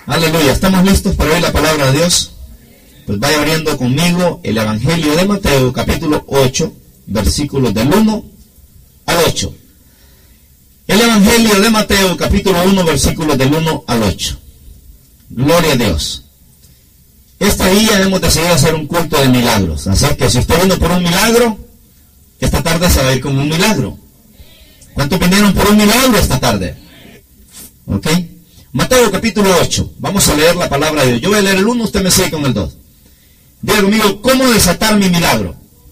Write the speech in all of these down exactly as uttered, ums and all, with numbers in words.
Aleluya, ¿estamos listos para oír la palabra de Dios? Pues vaya abriendo conmigo el Evangelio de Mateo, capítulo ocho, versículos del uno al ocho. El Evangelio de Mateo, capítulo uno, versículos del uno al ocho. Gloria a Dios. Este día hemos decidido hacer un culto de milagros. Así que si usted vino por un milagro, esta tarde se va a ir con un milagro. ¿Cuántos vinieron por un milagro esta tarde? ¿Ok? Mateo capítulo ocho. Vamos a leer la palabra de Dios. Yo voy a leer el uno, usted me sigue con el dos. Diga conmigo, ¿cómo desatar mi milagro?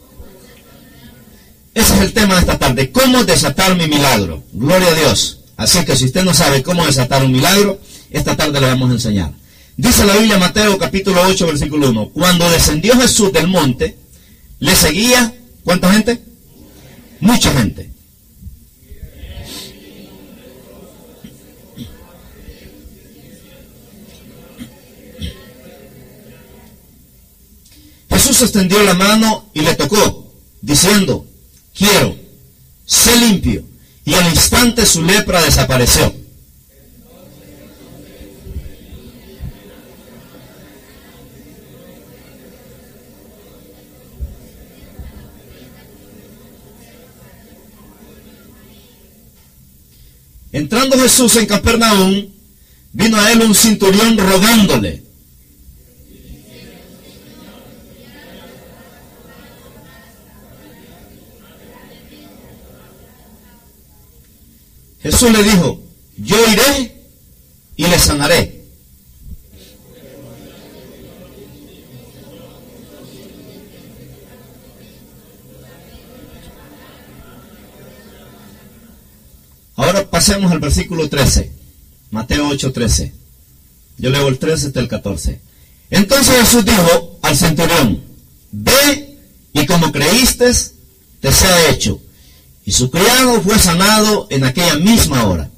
Ese es el tema de esta tarde. ¿Cómo desatar mi milagro? Gloria a Dios. Así que si usted no sabe cómo desatar un milagro, esta tarde le vamos a enseñar. Dice la Biblia, Mateo capítulo ocho, versículo uno. Cuando descendió Jesús del monte, le seguía, ¿cuánta gente? Mucha gente. Jesús extendió la mano y le tocó, diciendo, quiero, sé limpio. Y al instante su lepra desapareció. Entrando Jesús en Capernaum, vino a él un centurión rogándole. Jesús le dijo, yo iré y le sanaré. Ahora pasemos al versículo trece, Mateo ocho, trece. Yo leo el trece hasta el catorce. Entonces Jesús dijo al centurión, ve y como creíste, te sea hecho. Y su criado fue sanado en aquella misma hora.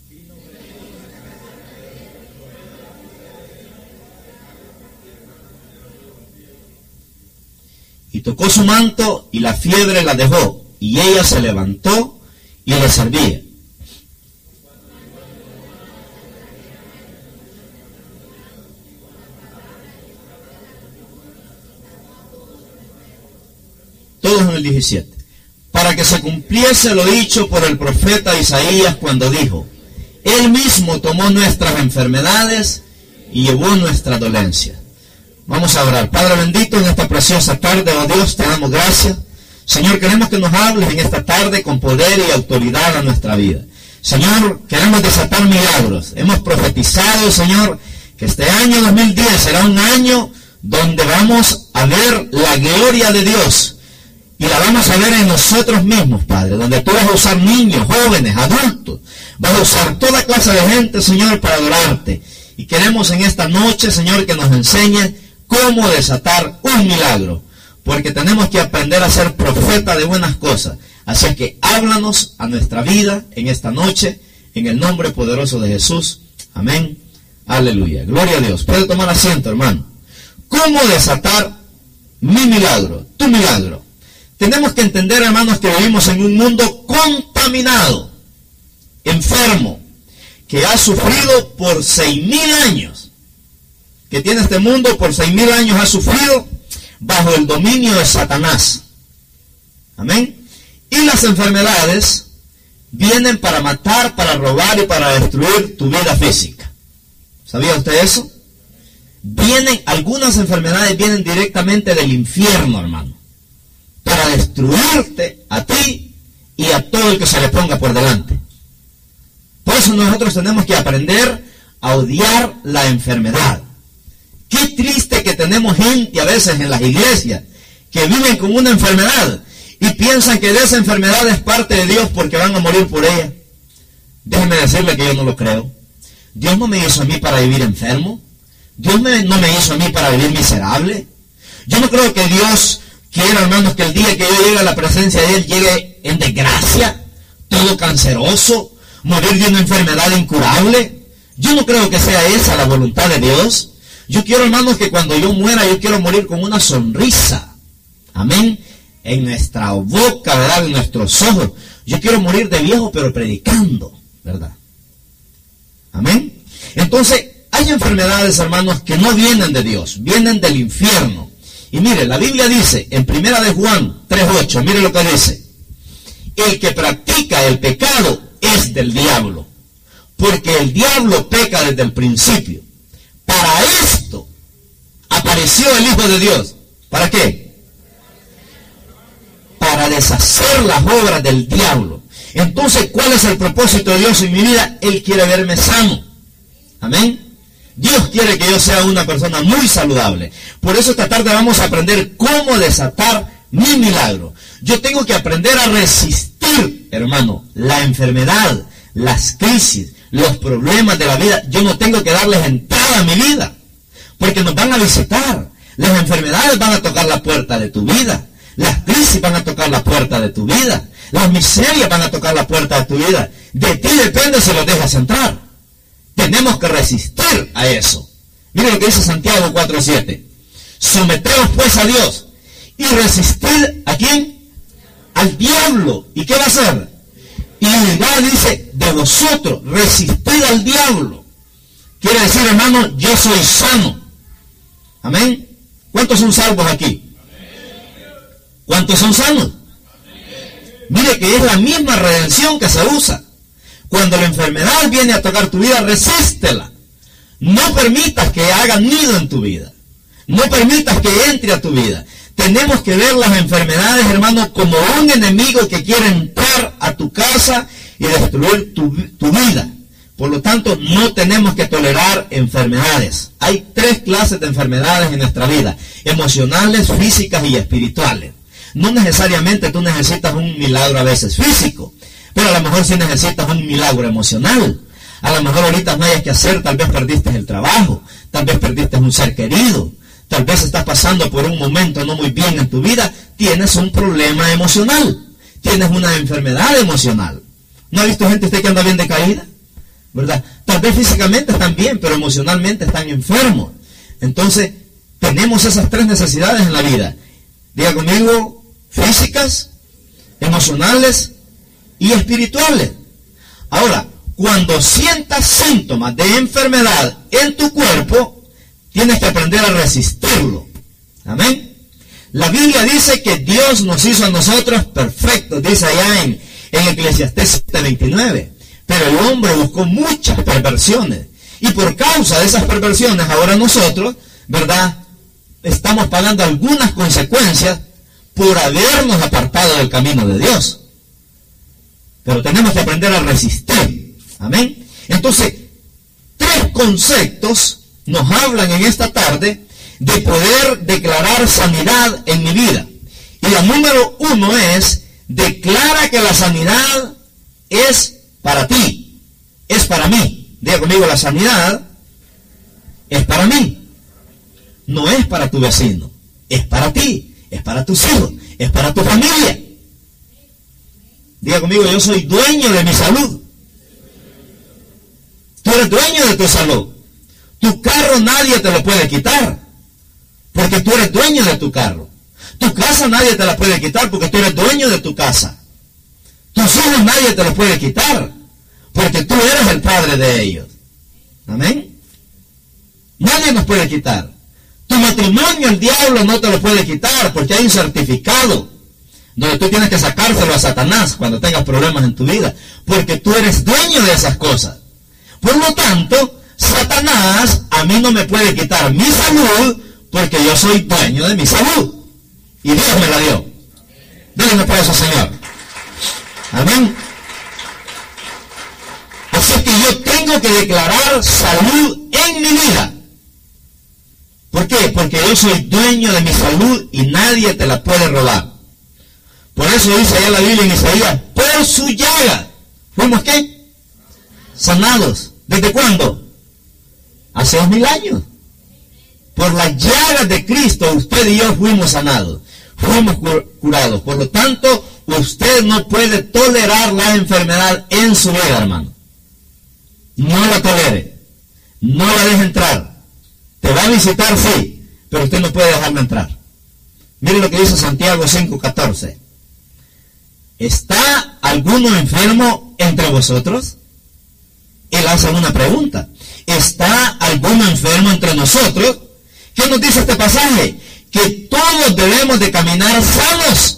Y tocó su manto y la fiebre la dejó, y ella se levantó y le servía. Todos en el diecisiete. Para que se cumpliese lo dicho por el profeta Isaías cuando dijo, Él mismo tomó nuestras enfermedades y llevó nuestra dolencia. Vamos a orar. Padre bendito, en esta preciosa tarde, oh Dios, te damos gracias. Señor, queremos que nos hables en esta tarde con poder y autoridad a nuestra vida. Señor, queremos desatar milagros. Hemos profetizado, Señor, que este año dos mil diez será un año donde vamos a ver la gloria de Dios. Y la vamos a ver en nosotros mismos, Padre, donde tú vas a usar niños, jóvenes, adultos. Vas a usar toda clase de gente, Señor, para adorarte. Y queremos en esta noche, Señor, que nos enseñe cómo desatar un milagro. Porque tenemos que aprender a ser profeta de buenas cosas. Así que háblanos a nuestra vida en esta noche, en el nombre poderoso de Jesús. Amén. Aleluya. Gloria a Dios. Puede tomar asiento, hermano. ¿Cómo desatar mi milagro? Tu milagro. Tenemos que entender, hermanos, que vivimos en un mundo contaminado, enfermo, que ha sufrido por seis mil años, que tiene este mundo por seis mil años, ha sufrido bajo el dominio de Satanás. Amén. Y las enfermedades vienen para matar, para robar y para destruir tu vida física. ¿Sabía usted eso? Vienen, algunas enfermedades vienen directamente del infierno, hermano, para destruirte a ti y a todo el que se le ponga por delante. Por eso nosotros tenemos que aprender a odiar la enfermedad. Qué triste que tenemos gente a veces en las iglesias que viven con una enfermedad y piensan que de esa enfermedad es parte de Dios porque van a morir por ella. Déjeme decirle que yo no lo creo. Dios no me hizo a mí para vivir enfermo. Dios me, no me hizo a mí para vivir miserable. Yo no creo que Dios quiera, hermanos, que el día que yo llegue a la presencia de Él llegue en desgracia, todo canceroso, morir de una enfermedad incurable. Yo no creo que sea esa la voluntad de Dios. Yo quiero, hermanos, que cuando yo muera, yo quiero morir con una sonrisa. Amén. En nuestra boca, ¿verdad? En nuestros ojos. Yo quiero morir de viejo, pero predicando, ¿verdad? Amén. Entonces, hay Hay enfermedades, hermanos, que no vienen de Dios, vienen del infierno. Y mire, la Biblia dice, en primera de Juan tres ocho, mire lo que dice. El que practica el pecado es del diablo, porque el diablo peca desde el principio. Para esto apareció el Hijo de Dios. ¿Para qué? Para deshacer las obras del diablo. Entonces, ¿cuál es el propósito de Dios en mi vida? Él quiere verme sano. Amén. Dios quiere que yo sea una persona muy saludable. Por eso esta tarde vamos a aprender cómo desatar mi milagro. Yo tengo que aprender a resistir, hermano, la enfermedad, las crisis, los problemas de la vida. Yo no tengo que darles entrada a mi vida, porque nos van a visitar. Las enfermedades van a tocar la puerta de tu vida. Las crisis van a tocar la puerta de tu vida. Las miserias van a tocar la puerta de tu vida. De ti depende si los dejas entrar. Tenemos que resistir a eso. Mire lo que dice Santiago cuatro siete. Someteos pues a Dios y resistir ¿a quién? Al diablo. ¿Y qué va a hacer? Y igual dice, de vosotros, resistir al diablo. Quiere decir, hermano, yo soy sano. Amén. ¿Cuántos son salvos aquí? ¿Cuántos son sanos? Mire que es la misma redención que se usa. Cuando la enfermedad viene a tocar tu vida, resístela. No permitas que haga nido en tu vida. No permitas que entre a tu vida. Tenemos que ver las enfermedades, hermano, como un enemigo que quiere entrar a tu casa y destruir tu, tu vida. Por lo tanto, no tenemos que tolerar enfermedades. Hay tres clases de enfermedades en nuestra vida: emocionales, físicas y espirituales. No necesariamente tú necesitas un milagro a veces físico, pero a lo mejor sí necesitas un milagro emocional. A lo mejor ahorita no hayas que hacer, tal vez perdiste el trabajo, tal vez perdiste un ser querido, tal vez estás pasando por un momento no muy bien en tu vida, tienes un problema emocional, tienes una enfermedad emocional. ¿No ha visto gente usted que anda bien decaída? ¿Verdad? Tal vez físicamente están bien, pero emocionalmente están enfermos. Entonces, tenemos esas tres necesidades en la vida. Diga conmigo, físicas, emocionales y espirituales. Ahora, cuando sientas síntomas de enfermedad en tu cuerpo, tienes que aprender a resistirlo. Amén. La Biblia dice que Dios nos hizo a nosotros perfectos, dice allá en, en Eclesiastés siete veintinueve. Pero el hombre buscó muchas perversiones. Y por causa de esas perversiones, ahora nosotros, ¿verdad?, estamos pagando algunas consecuencias por habernos apartado del camino de Dios. Pero tenemos que aprender a resistir. Amén. Entonces, tres conceptos nos hablan en esta tarde de poder declarar sanidad en mi vida. Y la número uno es, declara que la sanidad es para ti, es para mí. Diga conmigo, la sanidad es para mí. No es para tu vecino, es para ti, es para tus hijos, es para tu familia. Diga conmigo, yo soy dueño de mi salud. Tú eres dueño de tu salud. Tu carro nadie te lo puede quitar, porque tú eres dueño de tu carro. Tu casa nadie te la puede quitar, porque tú eres dueño de tu casa. Tus hijos nadie te los puede quitar, porque tú eres el padre de ellos. Amén. Nadie nos puede quitar. Tu matrimonio el diablo no te lo puede quitar, porque hay un certificado donde tú tienes que sacárselo a Satanás cuando tengas problemas en tu vida, porque tú eres dueño de esas cosas. Por lo tanto, Satanás a mí no me puede quitar mi salud, porque yo soy dueño de mi salud. Y Dios me la dio. Denle un aplauso, Señor. Amén. Así que yo tengo que declarar salud en mi vida. ¿Por qué? Porque yo soy dueño de mi salud y nadie te la puede robar. Por eso dice allá la Biblia en Isaías, por su llaga, ¿fuimos qué? Sanados. ¿Desde cuándo? Hace dos mil años. Por las llagas de Cristo, usted y yo fuimos sanados, fuimos curados. Por lo tanto, usted no puede tolerar la enfermedad en su vida, hermano. No la tolere, no la deje entrar. Te va a visitar, sí, pero usted no puede dejarla entrar. Mire lo que dice Santiago cinco catorce. ¿Está alguno enfermo entre vosotros? Él hace una pregunta. ¿Está algún alguno enfermo entre nosotros? ¿Qué nos dice este pasaje? Que todos debemos de caminar sanos.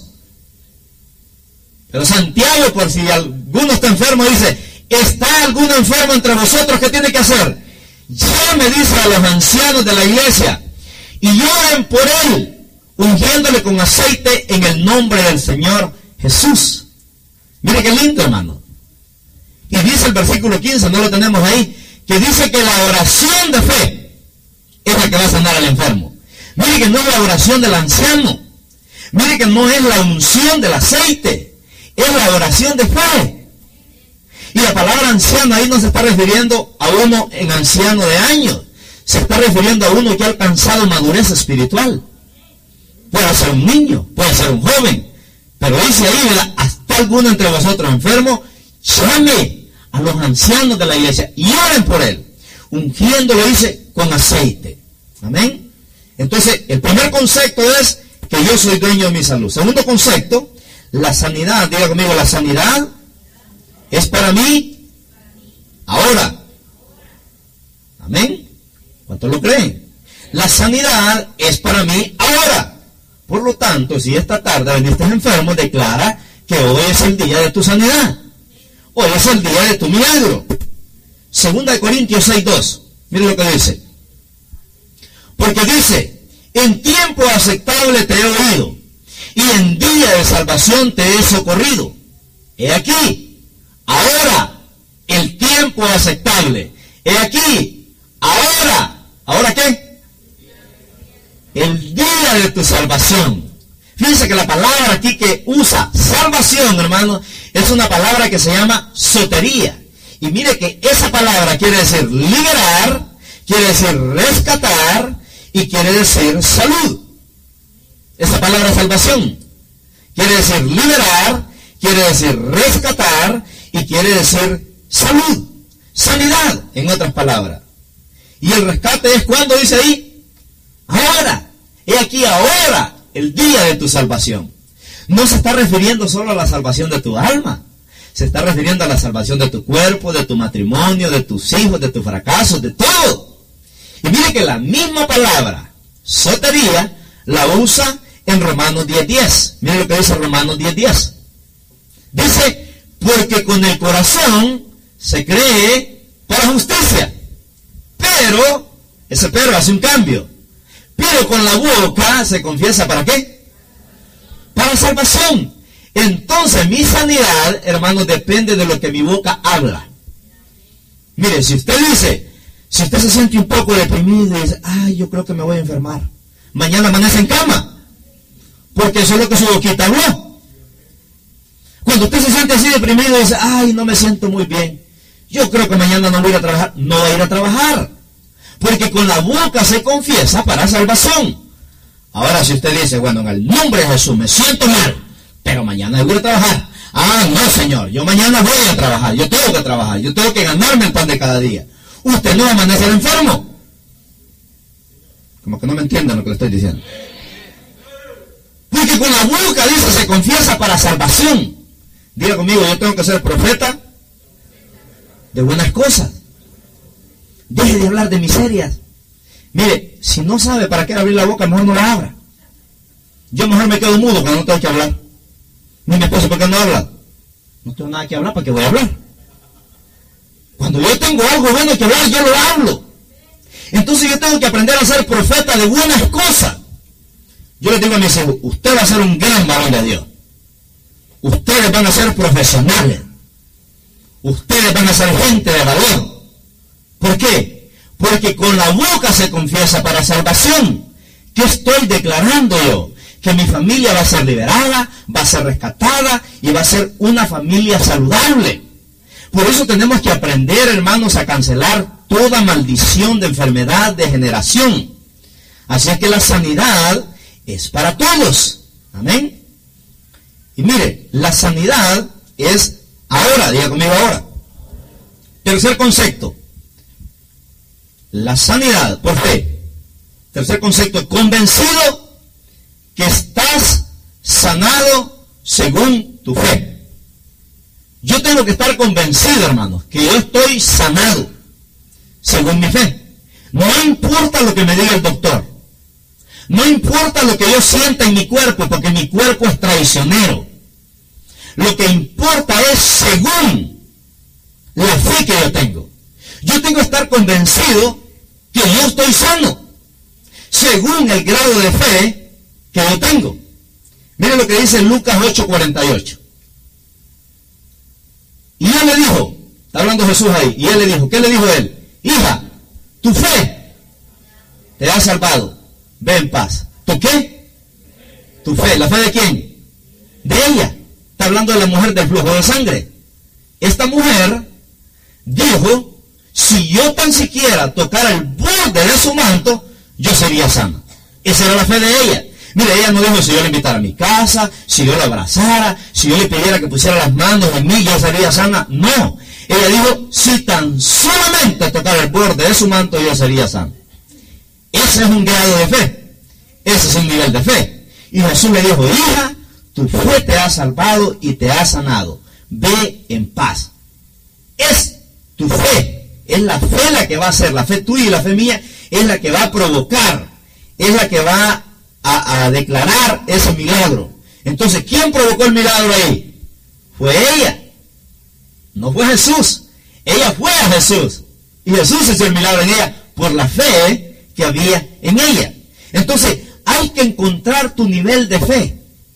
Pero Santiago, por si alguno está enfermo, dice, ¿está alguno enfermo entre vosotros? ¿Qué tiene que hacer? Llame, dice, a los ancianos de la iglesia y oren por él, ungiéndole con aceite en el nombre del Señor Jesús. Mire qué lindo, hermano. Y dice el versículo quince, no lo tenemos ahí, que dice que la oración de fe es la que va a sanar al enfermo. Mire que no es la oración del anciano. Mire que no es la unción del aceite. Es la oración de fe. Y la palabra anciano ahí no se está refiriendo a uno en anciano de años. Se está refiriendo a uno que ha alcanzado madurez espiritual. Puede ser un niño, puede ser un joven. Pero dice ahí, ¿verdad? ¿Hasta alguno entre vosotros enfermo? Llame a los ancianos de la iglesia y oren por él, ungiéndolo, dice, con aceite. Amén. Entonces, el primer concepto es que yo soy dueño de mi salud. Segundo concepto, la sanidad. Diga conmigo, la sanidad es para mí ahora. Amén. ¿Cuántos lo creen? La sanidad es para mí ahora. Por lo tanto, si esta tarde viniste enfermo, declara que hoy es el día de tu sanidad. Hoy es el día de tu milagro. Segunda de Corintios seis dos. Mire lo que dice. Porque dice, en tiempo aceptable te he oído, y en día de salvación te he socorrido. He aquí, ahora, el tiempo aceptable. He aquí, ahora. ¿Ahora qué? El día de tu salvación. Fíjense que la palabra aquí que usa salvación, hermano, es una palabra que se llama sotería. Y mire que esa palabra quiere decir liberar, quiere decir rescatar y quiere decir salud. Esa palabra salvación quiere decir liberar, quiere decir rescatar y quiere decir salud, sanidad, en otras palabras. Y el rescate es cuando dice ahí, ahora, he aquí ahora el día de tu salvación. No se está refiriendo solo a la salvación de tu alma, se está refiriendo a la salvación de tu cuerpo, de tu matrimonio, de tus hijos, de tus fracasos, de todo. Y mire que la misma palabra, sotería, la usa en Romanos diez diez. Mire lo que dice Romanos diez diez. Dice, porque con el corazón se cree para justicia, pero, ese pero hace un cambio, pero con la boca se confiesa ¿para qué? Para salvación. Entonces mi sanidad, hermanos, depende de lo que mi boca habla. Mire, si usted dice, si usted se siente un poco deprimido y dice, ay, yo creo que me voy a enfermar, mañana amanece en cama, porque eso es lo que su boquita habló. Cuando usted se siente así deprimido y dice, ay, no me siento muy bien, yo creo que mañana no voy a ir a trabajar, no va a ir a trabajar, porque con la boca se confiesa para salvación. Ahora si usted dice, bueno, en el nombre de Jesús me siento mal, pero mañana voy a trabajar. Ah, no, Señor, yo mañana voy a trabajar, yo tengo que trabajar, yo tengo que ganarme el pan de cada día. Usted no va a amanecer enfermo. Como que no me entienden lo que le estoy diciendo. Porque con la boca, dice, se confiesa para salvación. Diga conmigo, yo tengo que ser profeta de buenas cosas. Deje de hablar de miserias. Mire, si no sabe para qué abrir la boca, mejor no la abra. Yo mejor me quedo mudo cuando no tengo que hablar. Ni mi esposo, ¿por qué no habla? No tengo nada que hablar, ¿para qué voy a hablar? Cuando yo tengo algo bueno que hablar, yo lo hablo. Entonces yo tengo que aprender a ser profeta de buenas cosas. Yo les digo a mis hijos, usted va a ser un gran varón de Dios. Ustedes van a ser profesionales. Ustedes van a ser gente de valor. ¿Por qué? Porque con la boca se confiesa para salvación. ¿Qué estoy declarando yo? Que mi familia va a ser liberada, va a ser rescatada y va a ser una familia saludable. Por eso tenemos que aprender, hermanos, a cancelar toda maldición de enfermedad, de generación. Así es que la sanidad es para todos. Amén. Y mire, la sanidad es ahora, diga conmigo ahora. Tercer concepto. La sanidad por fe. Tercer concepto, convencido que estás sanado según tu fe. Yo tengo que estar convencido, hermanos, que yo estoy sanado según mi fe. No No importa lo que me diga el doctor. No importa lo que yo sienta en mi cuerpo, porque mi cuerpo es traicionero. Lo que importa es según la fe que yo tengo. Yo tengo que estar convencido que yo estoy sano, según el grado de fe que yo tengo. Mire lo que dice Lucas ocho cuarenta y ocho. Y él le dijo, está hablando Jesús ahí, y él le dijo, ¿qué le dijo él? Hija, tu fe te ha salvado, ve en paz. ¿Tu qué? Tu fe. ¿La fe de quién? De ella. Está hablando de la mujer del flujo de sangre. Esta mujer dijo, si yo tan siquiera tocara el borde de su manto, yo sería sana. Esa era la fe de ella. Mire, ella no dijo, si yo la invitara a mi casa, si yo la abrazara, si yo le pidiera que pusiera las manos en mí, yo sería sana. No. Ella dijo, si tan solamente tocara el borde de su manto, yo sería sana. Ese es un grado de fe. Ese es un nivel de fe. Y Jesús le dijo, hija, tu fe te ha salvado y te ha sanado. Ve en paz. Es tu fe. Es la fe la que va a hacer. La fe tuya y la fe mía es la que va a provocar. Es la que va a, a declarar ese milagro. Entonces, ¿quién provocó el milagro ahí? Fue ella. No fue Jesús. Ella fue a Jesús. Y Jesús hizo el milagro en ella por la fe que había en ella. Entonces, hay que encontrar tu nivel de fe.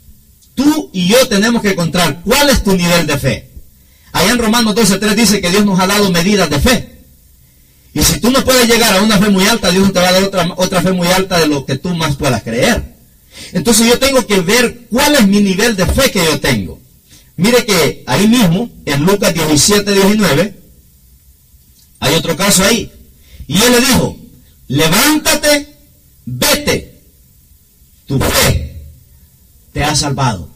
Tú y yo tenemos que encontrar cuál es tu nivel de fe. Allá en Romanos doce tres dice que Dios nos ha dado medidas de fe. Y si tú no puedes llegar a una fe muy alta, Dios te va a dar otra, otra fe muy alta de lo que tú más puedas creer. Entonces yo tengo que ver cuál es mi nivel de fe que yo tengo. Mire que ahí mismo, en Lucas diecisiete diecinueve, hay otro caso ahí. Y él le dijo, levántate, vete, tu fe te ha salvado.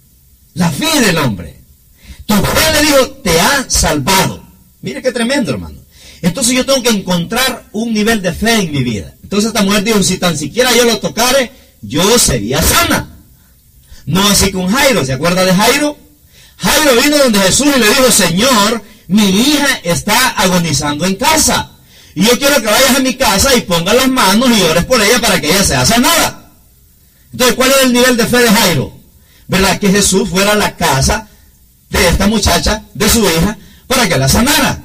La fe del hombre. Tu fe, le dijo, te ha salvado. Mire qué tremendo, hermano. Entonces yo tengo que encontrar un nivel de fe en mi vida. Entonces esta mujer dijo, si tan siquiera yo lo tocare, yo sería sana. No así con Jairo. ¿Se acuerda de Jairo? Jairo vino donde Jesús y le dijo, Señor, mi hija está agonizando en casa. Y yo quiero que vayas a mi casa y pongas las manos y ores por ella para que ella sea sanada. Entonces, ¿cuál es el nivel de fe de Jairo? ¿Verdad? Que Jesús fuera a la casa de esta muchacha, de su hija, para que la sanara.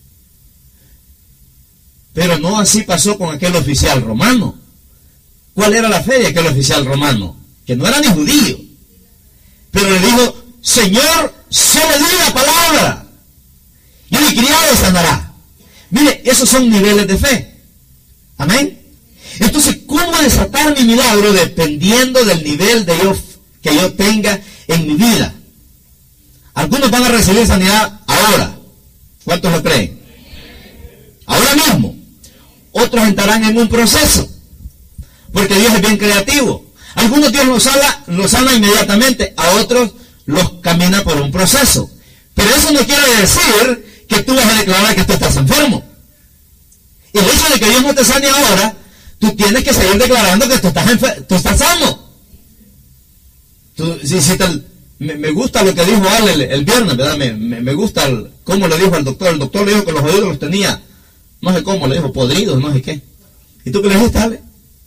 Pero no así pasó con aquel oficial romano. ¿Cuál era la fe de aquel oficial romano? Que no era ni judío. Pero le dijo, Señor, solo di la palabra y mi criado sanará. Mire, esos son niveles de fe. Amén. Entonces, ¿cómo desatar mi milagro? Dependiendo del nivel de yo, que yo tenga en mi vida. Algunos van a recibir sanidad ahora. ¿Cuántos lo creen? Ahora mismo. Otros entrarán en un proceso. Porque Dios es bien creativo. Algunos Dios los sana, los sana inmediatamente. A otros los camina por un proceso. Pero eso no quiere decir que tú vas a declarar que tú estás enfermo. El hecho de que Dios no te sane ahora, tú tienes que seguir declarando que tú estás, enfer- tú estás sano. Tú, si, si te, me, me gusta lo que dijo Ale el, el viernes, ¿verdad? Me, me, me gusta el, cómo le dijo al doctor. El doctor le dijo que los oídos los tenía, no sé cómo, le dijo podridos, no sé qué. ¿Y tú qué le dijiste, Ale?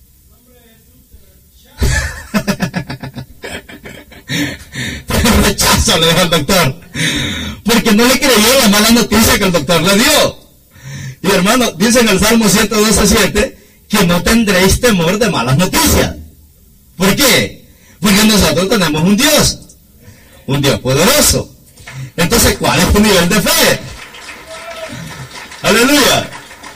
Pero rechazo, le dijo el doctor, porque no le creyó la mala noticia que el doctor le dio. Y hermano, dice en el Salmo ciento doce siete que no tendréis temor de malas noticias. ¿Por qué? Porque nosotros tenemos un Dios, un Dios poderoso. Entonces, ¿cuál es tu nivel de fe? Aleluya.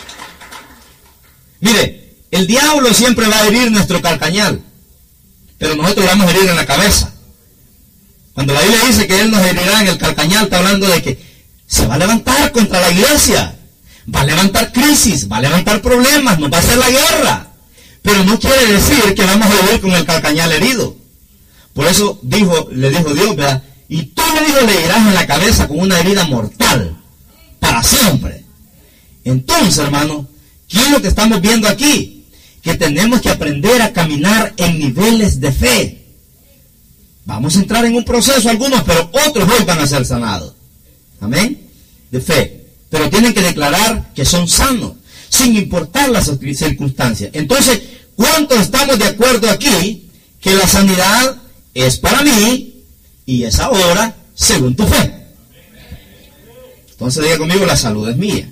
Mire, el diablo siempre va a herir nuestro calcañal, pero nosotros vamos a herir en la cabeza. Cuando la Biblia dice que Él nos herirá en el calcañal, está hablando de que se va a levantar contra la iglesia, va a levantar crisis, va a levantar problemas, nos va a hacer la guerra. Pero no quiere decir que vamos a vivir con el calcañal herido. Por eso dijo, le dijo Dios, ¿verdad? Y tú, le dijo, le irás en la cabeza con una herida mortal, para siempre. Entonces, hermano, ¿qué es lo que estamos viendo aquí? Que tenemos que aprender a caminar en niveles de fe. Vamos a entrar en un proceso algunos, pero otros hoy van a ser sanados. Amén. De fe. Pero tienen que declarar que son sanos. sin importar las circunstancias. Entonces, ¿cuántos estamos de acuerdo aquí que la sanidad es para mí y es ahora según tu fe? Entonces diga conmigo, la salud es mía.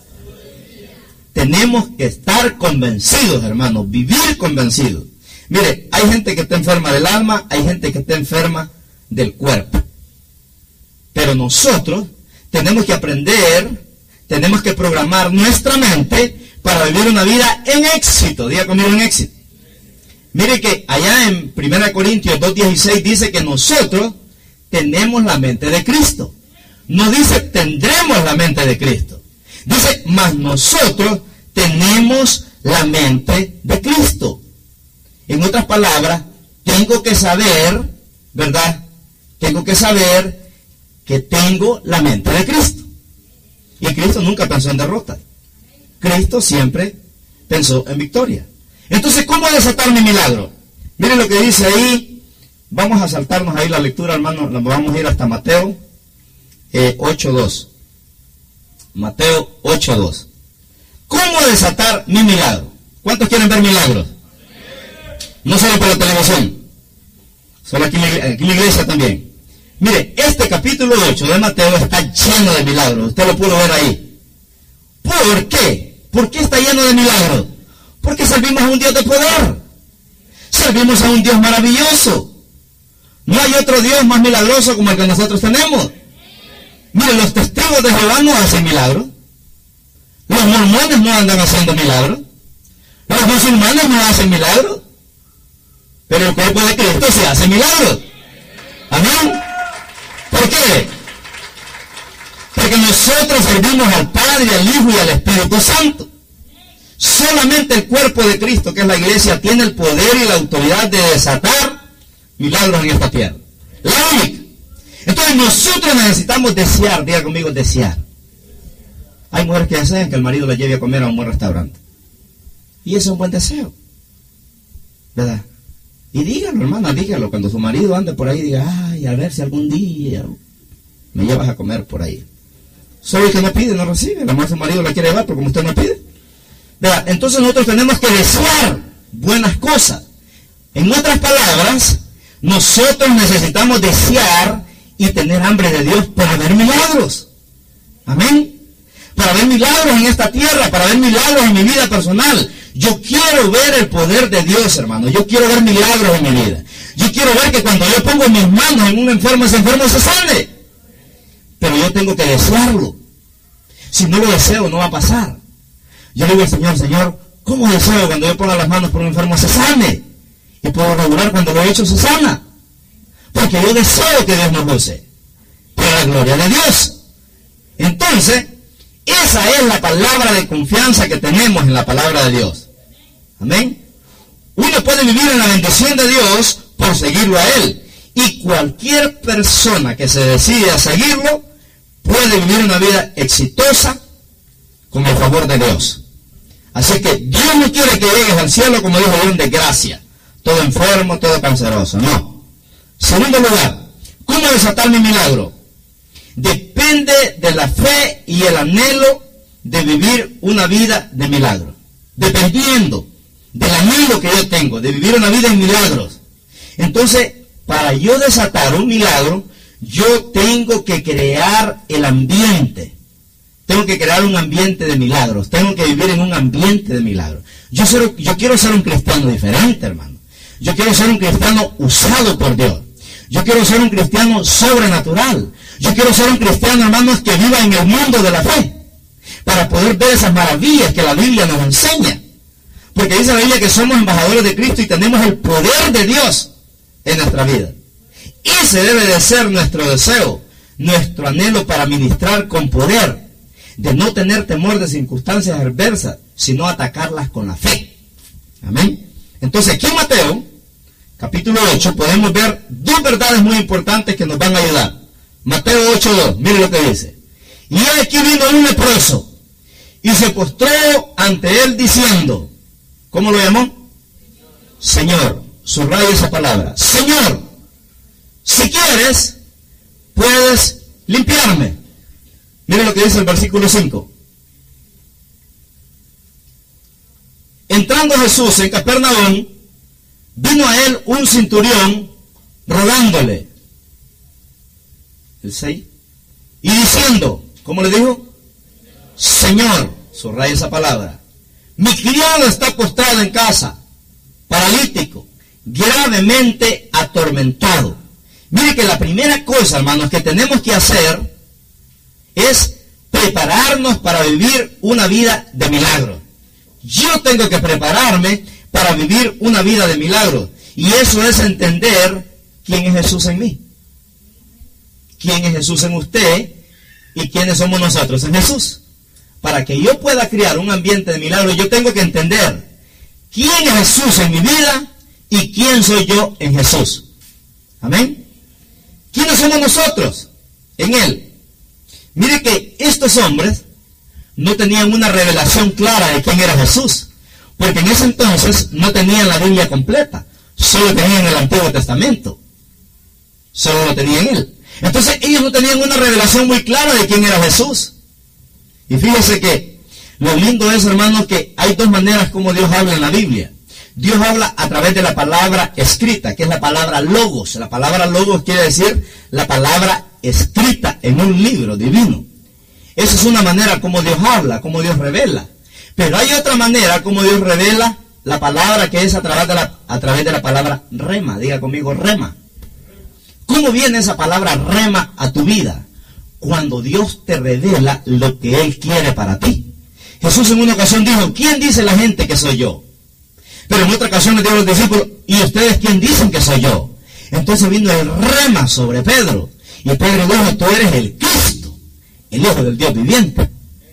Tenemos que estar convencidos, hermanos, vivir convencidos. Mire, hay gente que está enferma del alma, hay gente que está enferma del cuerpo. Pero nosotros tenemos que aprender, tenemos que programar nuestra mente para vivir una vida en éxito. Diga conmigo, en éxito. Mire que allá en primera Corintios dos dieciséis dice que nosotros tenemos la mente de Cristo. No dice tendremos la mente de Cristo. Dice, mas nosotros tenemos la mente de Cristo. En otras palabras, tengo que saber, ¿verdad? Tengo que saber que tengo la mente de Cristo. Y Cristo nunca pensó en derrota. Cristo siempre pensó en victoria. Entonces, ¿cómo desatar mi milagro? Miren lo que dice ahí. Vamos a saltarnos ahí la lectura, hermano. Vamos a ir hasta Mateo eh, ocho dos. Mateo ocho dos. ¿Cómo desatar mi milagro? ¿Cuántos quieren ver milagros? No solo por la televisión, solo aquí, aquí en la iglesia también. Mire, este capítulo ocho de Mateo está lleno de milagros. Usted lo pudo ver ahí. ¿Por qué? ¿Por qué está lleno de milagros? Porque servimos a un Dios de poder. Servimos a un Dios maravilloso. No hay otro Dios más milagroso como el que nosotros tenemos. Mire, los testigos de Jehová no hacen milagros. Los mormones no andan haciendo milagros. Los musulmanes no hacen milagros. Pero el cuerpo de Cristo se hace milagros. Amén. ¿Por qué? Porque nosotros servimos al Padre, al Hijo y al Espíritu Santo. Solamente el cuerpo de Cristo, que es la iglesia, tiene el poder y la autoridad de desatar milagros en esta tierra. La única. Entonces nosotros necesitamos desear, diga conmigo, desear. Hay mujeres que desean que el marido la lleve a comer a un buen restaurante. Y ese es un buen deseo, ¿verdad? Y dígalo, hermana, dígalo. Cuando su marido ande por ahí, diga, ay, a ver si algún día me llevas a comer por ahí. Solo el que no pide no recibe. La más su marido la quiere llevar, pero como usted no pide. ¿Verdad? Entonces nosotros tenemos que desear buenas cosas. En otras palabras, nosotros necesitamos desear y tener hambre de Dios para ver milagros. Amén. Para ver milagros en esta tierra, para ver milagros en mi vida personal. Yo quiero ver el poder de Dios, hermano. Yo quiero ver milagros en mi vida. Yo quiero ver que cuando yo pongo mis manos en un enfermo, ese enfermo se sane. Pero yo tengo que desearlo. Si no lo deseo, no va a pasar. Yo le digo al Señor, Señor, ¿cómo deseo cuando yo ponga las manos por un enfermo se sane? Y puedo regular cuando lo he hecho se sana. Porque yo deseo que Dios nos use. Para la gloria de Dios. Entonces, esa es la palabra de confianza que tenemos en la palabra de Dios. Amén. Uno puede vivir en la bendición de Dios por seguirlo a Él. Y cualquier persona que se decide a seguirlo puede vivir una vida exitosa con el favor de Dios. Así que Dios no quiere que llegues al cielo, como dijo Dios, de gracia. Todo enfermo, todo canceroso. No. Segundo lugar, ¿cómo desatar mi milagro? Depende de la fe y el anhelo de vivir una vida de milagro. Dependiendo del anhelo que yo tengo de vivir una vida en milagros. Entonces, para yo desatar un milagro, yo tengo que crear el ambiente. Tengo que crear un ambiente de milagros. Tengo que vivir en un ambiente de milagros. Yo, ser, yo quiero ser un cristiano diferente, hermano. Yo quiero ser un cristiano usado por Dios. Yo quiero ser un cristiano sobrenatural. Yo quiero ser un cristiano, hermanos, que viva en el mundo de la fe. Para poder ver esas maravillas que la Biblia nos enseña. Porque dice la Biblia que somos embajadores de Cristo y tenemos el poder de Dios en nuestra vida. Ese debe de ser nuestro deseo, nuestro anhelo para ministrar con poder. De no tener temor de circunstancias adversas, sino atacarlas con la fe. Amén. Entonces aquí en Mateo, capítulo ocho, podemos ver dos verdades muy importantes que nos van a ayudar. Mateo ocho dos, mire lo que dice. Y aquí vino un leproso, y se postró ante él diciendo, ¿cómo lo llamó? Señor, subraya esa palabra. Señor, si quieres, puedes limpiarme. Mire lo que dice el versículo cinco. entrando Jesús en Capernaum, vino a él un centurión rogándole, el seis, y diciendo, ¿cómo le dijo? Señor, subraya esa palabra, mi criado está postrado en casa, paralítico, gravemente atormentado. Mire que la primera cosa, hermanos, que tenemos que hacer es prepararnos para vivir una vida de milagro. Yo tengo que prepararme para vivir una vida de milagro. Y eso es entender quién es Jesús en mí, quién es Jesús en usted y quiénes somos nosotros en Jesús. Para que yo pueda crear un ambiente de milagro, yo tengo que entender quién es Jesús en mi vida y quién soy yo en Jesús. Amén. ¿Quiénes somos nosotros en Él? Mire que estos hombres no tenían una revelación clara de quién era Jesús, porque en ese entonces no tenían la Biblia completa, solo tenían el Antiguo Testamento, solo lo tenían Él. Entonces ellos no tenían una revelación muy clara de quién era Jesús. Y fíjese que lo lindo es, hermanos, que hay dos maneras como Dios habla en la Biblia. Dios habla a través de la palabra escrita, que es la palabra logos. La palabra logos quiere decir la palabra escrita en un libro divino. Esa es una manera como Dios habla, como Dios revela. Pero hay otra manera como Dios revela la palabra, que es a través de la, a través de la palabra rema. Diga conmigo, rema. ¿Cómo viene esa palabra rema a tu vida? Cuando Dios te revela lo que Él quiere para ti. Jesús en una ocasión dijo, ¿quién dice la gente que soy yo? Pero en otra ocasión le dijo a los discípulos, ¿y ustedes quién dicen que soy yo? Entonces vino el rema sobre Pedro. Y Pedro dijo, tú eres el Cristo, el Hijo del Dios viviente.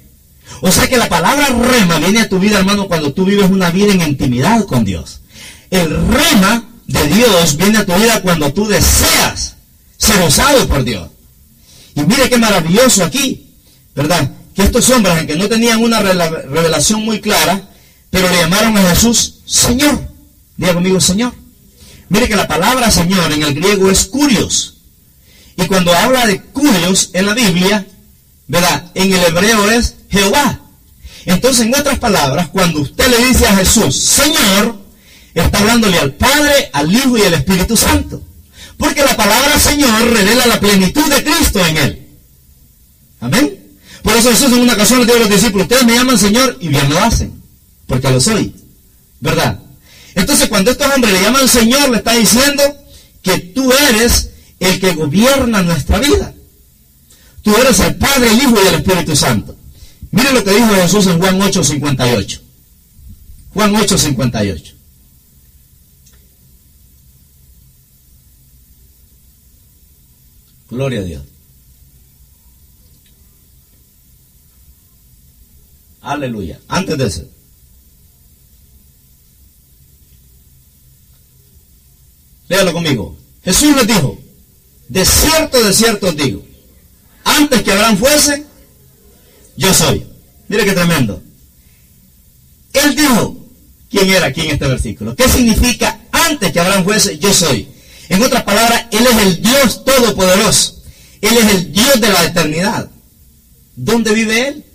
O sea que la palabra rema viene a tu vida, hermano, cuando tú vives una vida en intimidad con Dios. El rema de Dios viene a tu vida cuando tú deseas ser usado por Dios. Y mire qué maravilloso aquí, ¿verdad? Que estos hombres, en que no tenían una revelación muy clara, pero le llamaron a Jesús Señor. Diga conmigo, Señor. Mire que la palabra Señor en el griego es kurios. Y cuando habla de kurios en la Biblia, ¿verdad? En el hebreo es Jehová. Entonces, en otras palabras, cuando usted le dice a Jesús Señor, está hablándole al Padre, al Hijo y al Espíritu Santo. Porque la palabra Señor revela la plenitud de Cristo en Él. Amén. Por eso Jesús en una ocasión le dijo a los discípulos, ustedes me llaman Señor y bien lo hacen, porque lo soy, ¿verdad? Entonces cuando estos hombres le llaman Señor, le está diciendo que tú eres el que gobierna nuestra vida. Tú eres el Padre, el Hijo y el Espíritu Santo. Mire lo que dijo Jesús en Juan ocho cincuenta y ocho. Juan ocho cincuenta y ocho. Gloria a Dios. Aleluya. Antes de eso, léalo conmigo. Jesús les dijo, de cierto, de cierto os digo, antes que Abraham fuese, yo soy. Mire qué tremendo. Él dijo quién era aquí en este versículo. ¿Qué significa antes que Abraham fuese, yo soy? En otras palabras, Él es el Dios todopoderoso. Él es el Dios de la eternidad. ¿Dónde vive Él?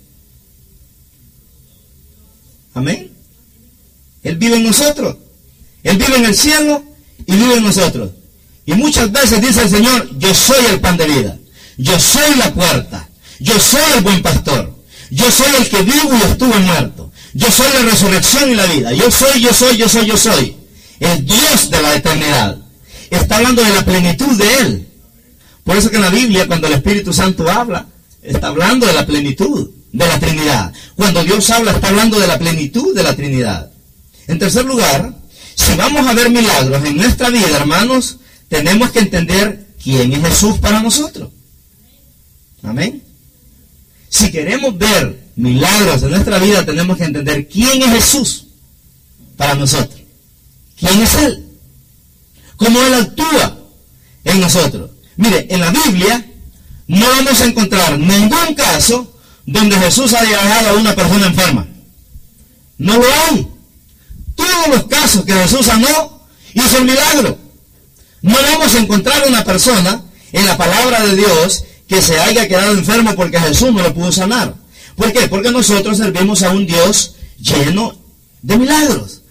Amén. Él vive en nosotros. Él vive en el cielo y vive en nosotros. Y muchas veces dice el Señor, yo soy el pan de vida. Yo soy la puerta. Yo soy el buen pastor. Yo soy el que vivo y estuve muerto. Yo soy la resurrección y la vida. Yo soy, yo soy, yo soy, yo soy. El Dios de la eternidad. Está hablando de la plenitud de Él. Por eso que en la Biblia, cuando el Espíritu Santo habla, está hablando de la plenitud de la Trinidad. Cuando Dios habla, está hablando de la plenitud de la Trinidad. En tercer lugar, si vamos a ver milagros en nuestra vida, hermanos, tenemos que entender quién es Jesús para nosotros. Amén. Si queremos ver milagros en nuestra vida, tenemos que entender quién es Jesús para nosotros. ¿Quién es Él? ¿Cómo Él actúa en nosotros? Mire, en la Biblia no vamos a encontrar ningún caso donde Jesús haya dejado a una persona enferma. No lo hay. Todos los casos que Jesús sanó, hizo el milagro. No vamos a encontrar una persona en la palabra de Dios que se haya quedado enfermo porque Jesús no lo pudo sanar. ¿Por qué? Porque nosotros servimos a un Dios lleno de milagros.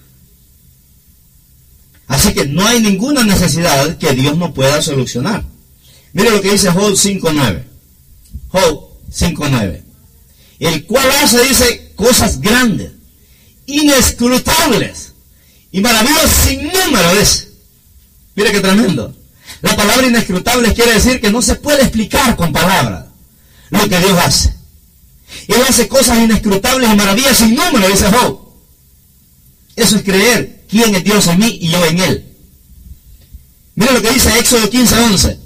Así que no hay ninguna necesidad que Dios no pueda solucionar. Mire lo que dice Job cinco nueve. Job cinco nueve. El cual hace, dice, cosas grandes, inescrutables y maravillas sin número, dice. Mire qué tremendo. La palabra inescrutable quiere decir que no se puede explicar con palabras lo que Dios hace. Él hace cosas inescrutables y maravillas sin número, dice Job. Eso es creer quién es Dios en mí y yo en Él. Mira lo que dice Éxodo quince once.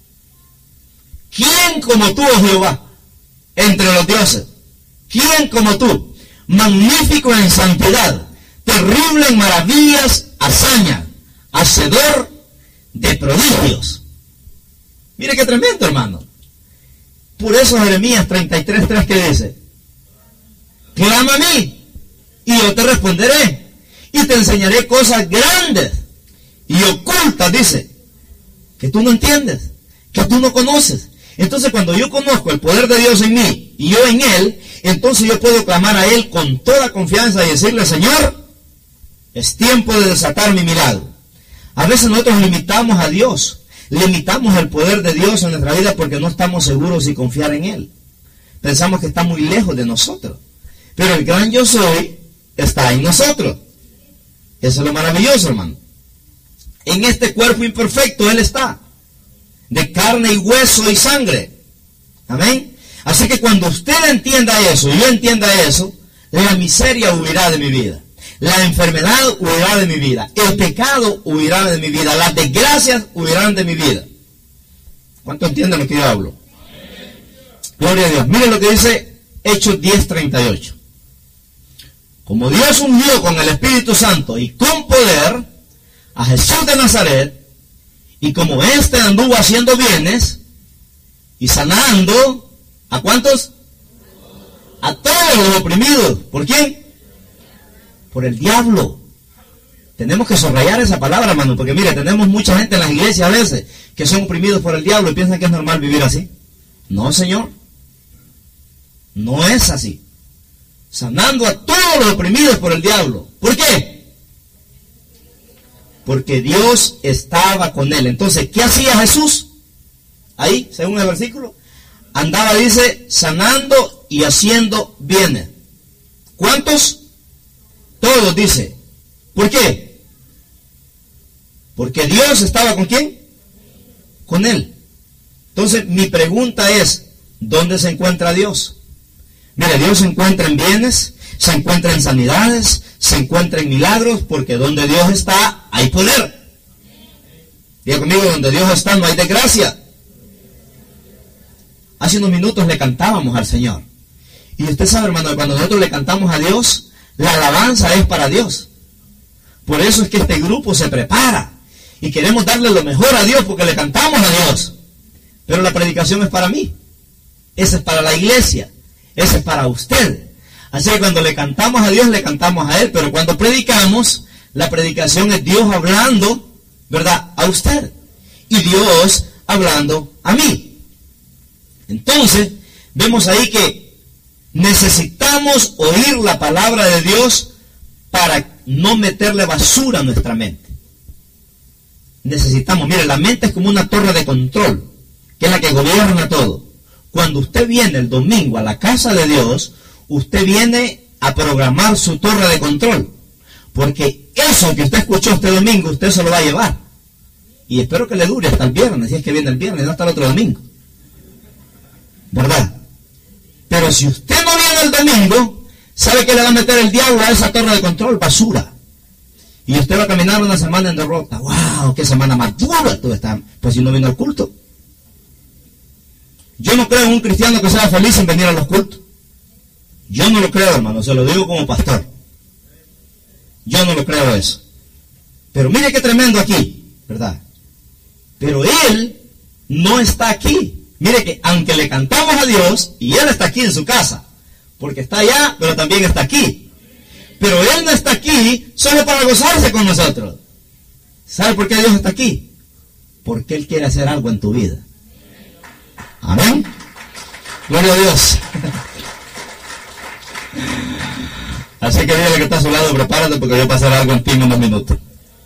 ¿Quién como tú, oh Jehová, entre los dioses? ¿Quién como tú? Magnífico en santidad, terrible en maravillas, hazaña, hacedor de prodigios. Mire qué tremendo, hermano. Por eso Jeremías treinta y tres tres que dice: clama a mí y yo te responderé y te enseñaré cosas grandes y ocultas, dice, que tú no entiendes, que tú no conoces. Entonces cuando yo conozco el poder de Dios en mí y yo en Él, entonces yo puedo clamar a Él con toda confianza y decirle: Señor, es tiempo de desatar mi milagro. A veces nosotros limitamos a Dios, limitamos el poder de Dios en nuestra vida porque no estamos seguros si confiar en Él. Pensamos que está muy lejos de nosotros. Pero el gran yo soy está en nosotros. Eso es lo maravilloso, hermano. En este cuerpo imperfecto Él está, de carne y hueso y sangre. Amén. Así que cuando usted entienda eso, y yo entienda eso, la miseria huirá de mi vida. La enfermedad huirá de mi vida. El pecado huirá de mi vida. Las desgracias huirán de mi vida. ¿Cuánto entienden lo que yo hablo? Gloria a Dios. Miren lo que dice Hechos diez treinta y ocho. Como Dios ungió con el Espíritu Santo y con poder a Jesús de Nazaret, y como éste anduvo haciendo bienes y sanando, ¿a cuántos? A todos los oprimidos. ¿Por quién? Por el diablo. Tenemos que subrayar esa palabra, hermano, porque mire, tenemos mucha gente en las iglesias a veces que son oprimidos por el diablo y piensan que es normal vivir así. No, Señor. No es así. Sanando a todos los oprimidos por el diablo. ¿Por qué? Porque Dios estaba con él. Entonces, ¿qué hacía Jesús? Ahí, según el versículo, andaba, dice, sanando y haciendo bienes. ¿Cuántos? Todos, dice. ¿Por qué? Porque Dios estaba con quién? Con él. Entonces, mi pregunta es, ¿dónde se encuentra Dios? Mire, Dios se encuentra en bienes, se encuentra en sanidades, se encuentra en milagros, porque donde Dios está, hay poder. Diga conmigo, donde Dios está, no hay desgracia. Hace unos minutos le cantábamos al Señor. Y usted sabe, hermano, que cuando nosotros le cantamos a Dios, la alabanza es para Dios. Por eso es que este grupo se prepara. Y queremos darle lo mejor a Dios porque le cantamos a Dios. Pero la predicación es para mí. Esa es para la iglesia. Esa es para usted. Así que cuando le cantamos a Dios, le cantamos a Él. Pero cuando predicamos, la predicación es Dios hablando, ¿verdad?, a usted. Y Dios hablando a mí. Entonces, vemos ahí que necesitamos oír la palabra de Dios para no meterle basura a nuestra mente. Necesitamos, mire, la mente es como una torre de control, que es la que gobierna todo. Cuando usted viene el domingo a la casa de Dios, usted viene a programar su torre de control. Porque eso que usted escuchó este domingo, usted se lo va a llevar. Y espero que le dure hasta el viernes, si es que viene el viernes, no hasta el otro domingo. ¿Verdad? Pero si usted no viene el domingo, ¿sabe que le va a meter el diablo a esa torre de control? Basura. Y usted va a caminar una semana en derrota. ¡Wow! ¡Qué semana más dura! Tú estás, pues si no vino al culto. Yo no creo en un cristiano que sea feliz en venir a los cultos. Yo no lo creo, hermano, se lo digo como pastor. Yo no lo creo eso. Pero mire qué tremendo aquí, ¿verdad? Pero Él no está aquí. Mire que aunque le cantamos a Dios, y Él está aquí en su casa, porque está allá, pero también está aquí. Pero Él no está aquí solo para gozarse con nosotros. ¿Sabe por qué Dios está aquí? Porque Él quiere hacer algo en tu vida. Amén. Gloria a Dios. Así que dígale que está a su lado, prepárate porque yo pasaré algo en ti en unos minutos.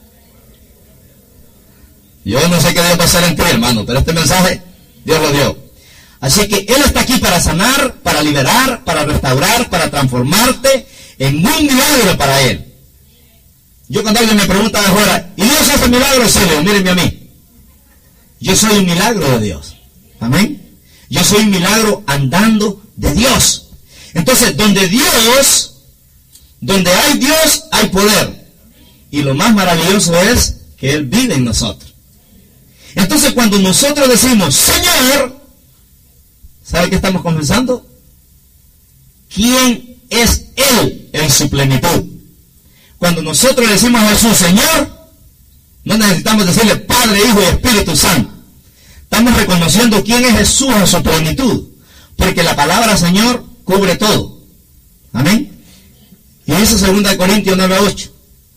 Yo no sé qué Dios va a hacer en ti, hermano, pero este mensaje Dios lo dio. Así que Él está aquí para sanar, para liberar, para restaurar, para transformarte en un milagro para Él. Yo cuando alguien me pregunta de afuera, ¿y Dios hace milagros? Sí, le digo, mírenme a mí. Yo soy un milagro de Dios. Amén. Yo soy un milagro andando de Dios. Entonces, donde Dios, donde hay Dios, hay poder. Y lo más maravilloso es que Él vive en nosotros. Entonces, cuando nosotros decimos, Señor, ¿sabe qué estamos confesando? ¿Quién es Él en su plenitud? Cuando nosotros le decimos a Jesús, Señor, no necesitamos decirle Padre, Hijo y Espíritu Santo. Estamos reconociendo quién es Jesús en su plenitud. Porque la palabra Señor cubre todo. Amén. Y dice segunda Corintios nueve ocho.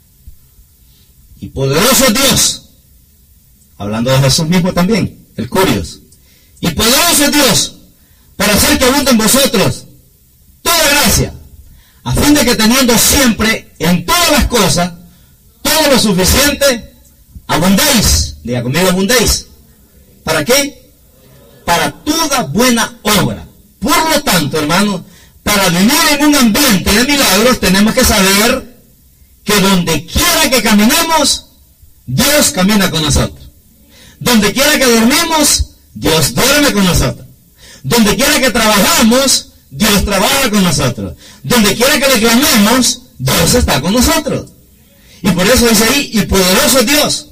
Y poderoso es Dios. Hablando de Jesús mismo también, el Curios. Y poderoso es Dios para hacer que abunde en vosotros toda gracia, a fin de que teniendo siempre en todas las cosas todo lo suficiente, abundéis. Diga conmigo, abundéis. ¿Para qué? Para toda buena obra. Por lo tanto, hermanos, para vivir en un ambiente de milagros tenemos que saber que donde quiera que caminemos, Dios camina con nosotros. Donde quiera que dormimos, Dios duerme con nosotros. Donde quiera que trabajamos, Dios trabaja con nosotros. Donde quiera que le clamemos, Dios está con nosotros. Y por eso dice ahí, y poderoso es Dios.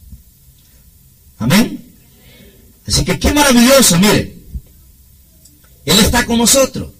Amén. Así que qué maravilloso, mire. Él está con nosotros.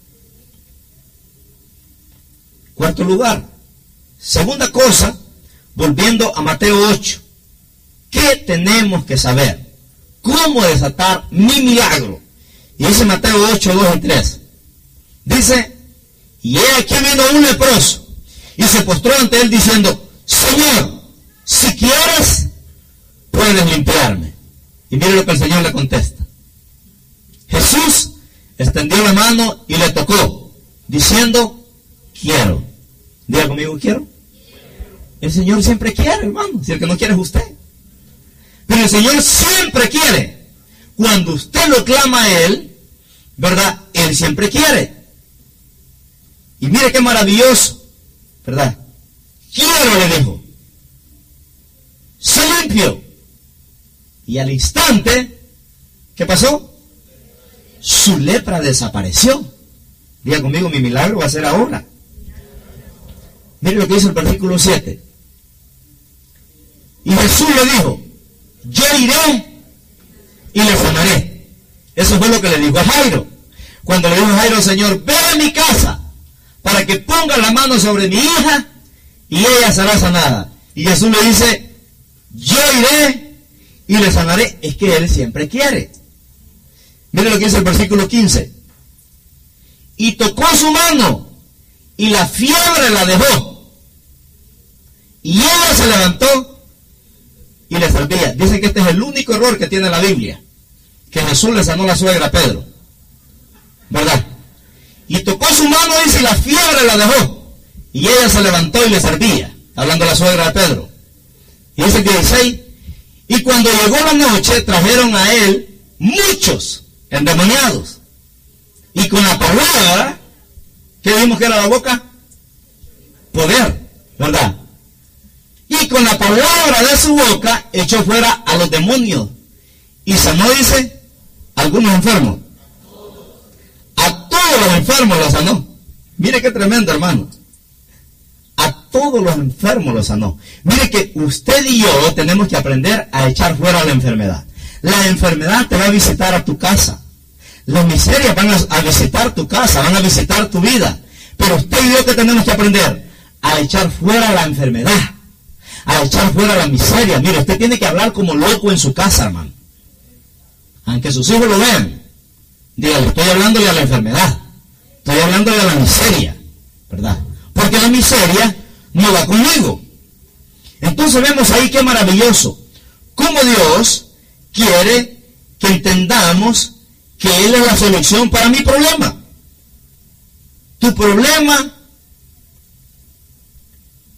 Cuarto lugar. Segunda cosa, volviendo a Mateo ocho. ¿Qué tenemos que saber? ¿Cómo desatar mi milagro? Y dice Mateo ocho, dos y tres. Dice, y he aquí vino un leproso, y se postró ante él diciendo, Señor, si quieres, puedes limpiarme. Y mire lo que el Señor le contesta. Jesús extendió la mano y le tocó, diciendo, quiero. Diga conmigo, quiero. El Señor siempre quiere, hermano. Si el que no quiere es usted. Pero el Señor siempre quiere. Cuando usted lo clama a Él, ¿verdad? Él siempre quiere. Y mire qué maravilloso, ¿verdad? Quiero, le dijo. Se limpió. Y al instante, ¿qué pasó? Su lepra desapareció. Diga conmigo, mi milagro va a ser ahora. Mire lo que dice el versículo siete. Y Jesús le dijo, yo iré y le sanaré. Eso fue lo que le dijo a Jairo. Cuando le dijo a Jairo, Señor, ve a mi casa para que ponga la mano sobre mi hija y ella será sanada. Y Jesús le dice, yo iré y le sanaré. Es que Él siempre quiere. Mire lo que dice el versículo quince. Y tocó su mano y la fiebre la dejó. Y ella se levantó y le servía. Dicen que este es el único error que tiene la Biblia. Que Jesús le sanó la suegra a Pedro. ¿Verdad? Y tocó su mano, dice, y la fiebre la dejó. Y ella se levantó y le servía. Hablando de la suegra de Pedro. Y dice que dieciséis. Y cuando llegó la noche, trajeron a él muchos endemoniados. Y con la palabra, ¿qué dijimos que era la boca? Poder, ¿verdad? Y con la palabra de su boca echó fuera a los demonios. Y sanó, dice, a algunos enfermos. A todos los enfermos los sanó. Mire qué tremendo, hermano. A todos los enfermos los sanó. Mire que usted y yo tenemos que aprender a echar fuera la enfermedad. La enfermedad te va a visitar a tu casa. Las miserias van a, a visitar tu casa, van a visitar tu vida. Pero usted y yo, ¿qué tenemos que aprender? A echar fuera la enfermedad. A echar fuera la miseria. Mire, usted tiene que hablar como loco en su casa, hermano. Aunque sus hijos lo vean. Dígale, estoy hablándole a la enfermedad. Estoy hablándole a la miseria. ¿Verdad? Porque la miseria no va conmigo. Entonces vemos ahí qué maravilloso. Cómo Dios quiere que entendamos que Él es la solución para mi problema. Tu problema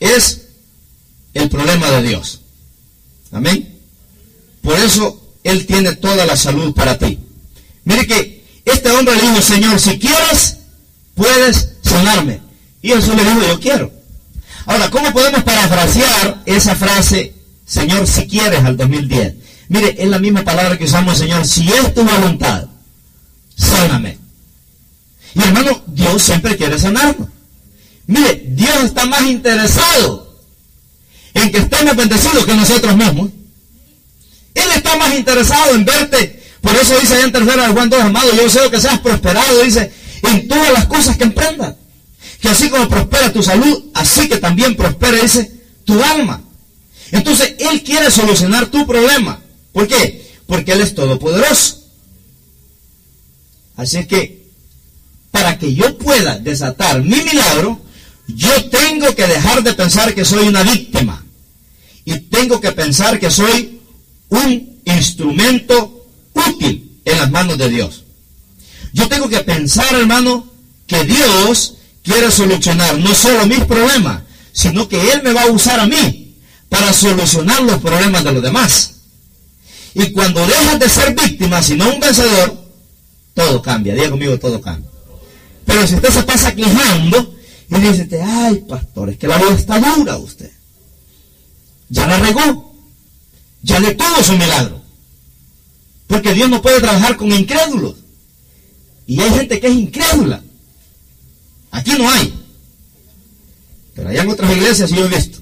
es el problema de Dios. Amén. Por eso Él tiene toda la salud para ti. Mire que este hombre le dijo, Señor, si quieres, puedes sanarme. Y Jesús le dijo, yo quiero. Ahora, ¿cómo podemos parafrasear esa frase, Señor, si quieres, al dos mil diez? Mire, es la misma palabra que usamos, Señor, si es tu voluntad, sáname. Y hermano, Dios siempre quiere sanarnos. Mire, Dios está más interesado en que estemos bendecidos que nosotros mismos. Él está más interesado en verte. Por eso dice allá en tercera de Juan dos, amado, yo deseo que seas prosperado, dice, en todas las cosas que emprendas. Que así como prospera tu salud, así que también prospere, dice, tu alma. Entonces, Él quiere solucionar tu problema. ¿Por qué? Porque Él es todopoderoso. Así es que, para que yo pueda desatar mi milagro, yo tengo que dejar de pensar que soy una víctima. Y tengo que pensar que soy un instrumento útil en las manos de Dios. Yo tengo que pensar, hermano, que Dios quiere solucionar no solo mis problemas, sino que Él me va a usar a mí para solucionar los problemas de los demás. Y cuando dejas de ser víctima, sino un vencedor, todo cambia. Diga conmigo, todo cambia. Pero si usted se pasa quejando y dice, ay, pastor, es que la vida está dura usted. Ya la regó. Ya le tuvo su milagro. Porque Dios no puede trabajar con incrédulos. Y hay gente que es incrédula. Aquí no hay. Pero allá en otras iglesias sí yo he visto.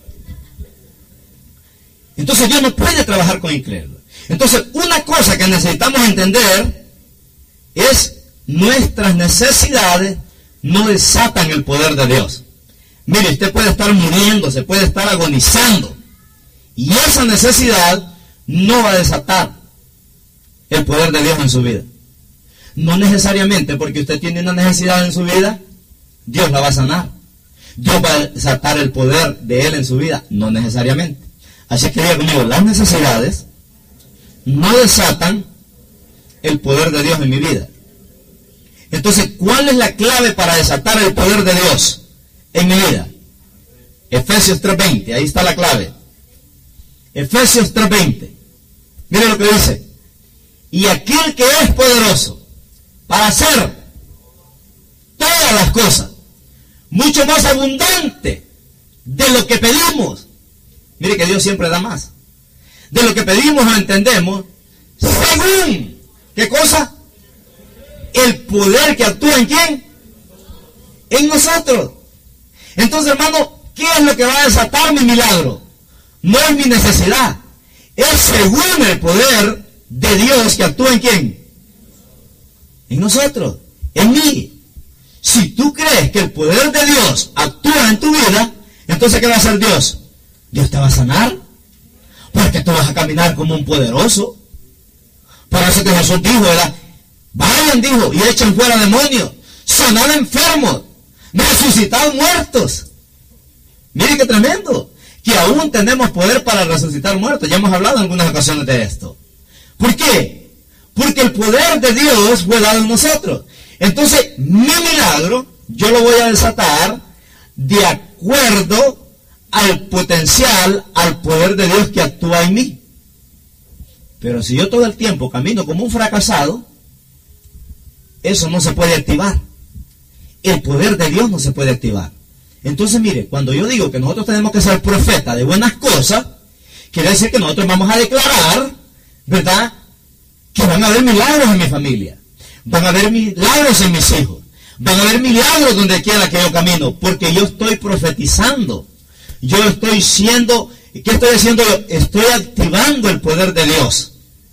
Entonces Dios no puede trabajar con incrédulos. Entonces, una cosa que necesitamos entender es nuestras necesidades no desatan el poder de Dios. Mire, usted puede estar muriendo, se puede estar agonizando. Y esa necesidad no va a desatar el poder de Dios en su vida. No necesariamente porque usted tiene una necesidad en su vida, Dios la va a sanar. Dios va a desatar el poder de Él en su vida. No necesariamente. Así que diga conmigo, las necesidades no desatan el poder de Dios en mi vida. Entonces, ¿cuál es la clave para desatar el poder de Dios en mi vida? Efesios tres veinte, ahí está la clave. Efesios tres veinte. Mire lo que dice. Y aquel que es poderoso para hacer todas las cosas, mucho más abundante de lo que pedimos. Mire que Dios siempre da más. De lo que pedimos o entendemos, según, ¿qué cosa? El poder que actúa en quién? En nosotros. Entonces, hermano, ¿qué es lo que va a desatar mi milagro? No es mi necesidad. Es según el poder de Dios que actúa en quién? En nosotros, en mí. Si tú crees que el poder de Dios actúa en tu vida, entonces ¿qué va a hacer Dios? Dios te va a sanar. Porque tú vas a caminar como un poderoso. Por eso que Jesús dijo, ¿verdad? Vayan, dijo, y echen fuera demonios, sanad enfermos, resucitad muertos. Mire qué tremendo, que aún tenemos poder para resucitar muertos. Ya hemos hablado en algunas ocasiones de esto. ¿Por qué? Porque el poder de Dios fue dado en nosotros. Entonces, mi milagro, yo lo voy a desatar de acuerdo al potencial, al poder de Dios que actúa en mí. Pero si yo todo el tiempo camino como un fracasado, eso no se puede activar. El poder de Dios no se puede activar. Entonces, mire, cuando yo digo que nosotros tenemos que ser profetas de buenas cosas, quiere decir que nosotros vamos a declarar, ¿verdad?, que van a haber milagros en mi familia, van a haber milagros en mis hijos, van a haber milagros donde quiera que yo camino, porque yo estoy profetizando, yo estoy siendo, ¿qué estoy haciendo yo? Estoy activando el poder de Dios.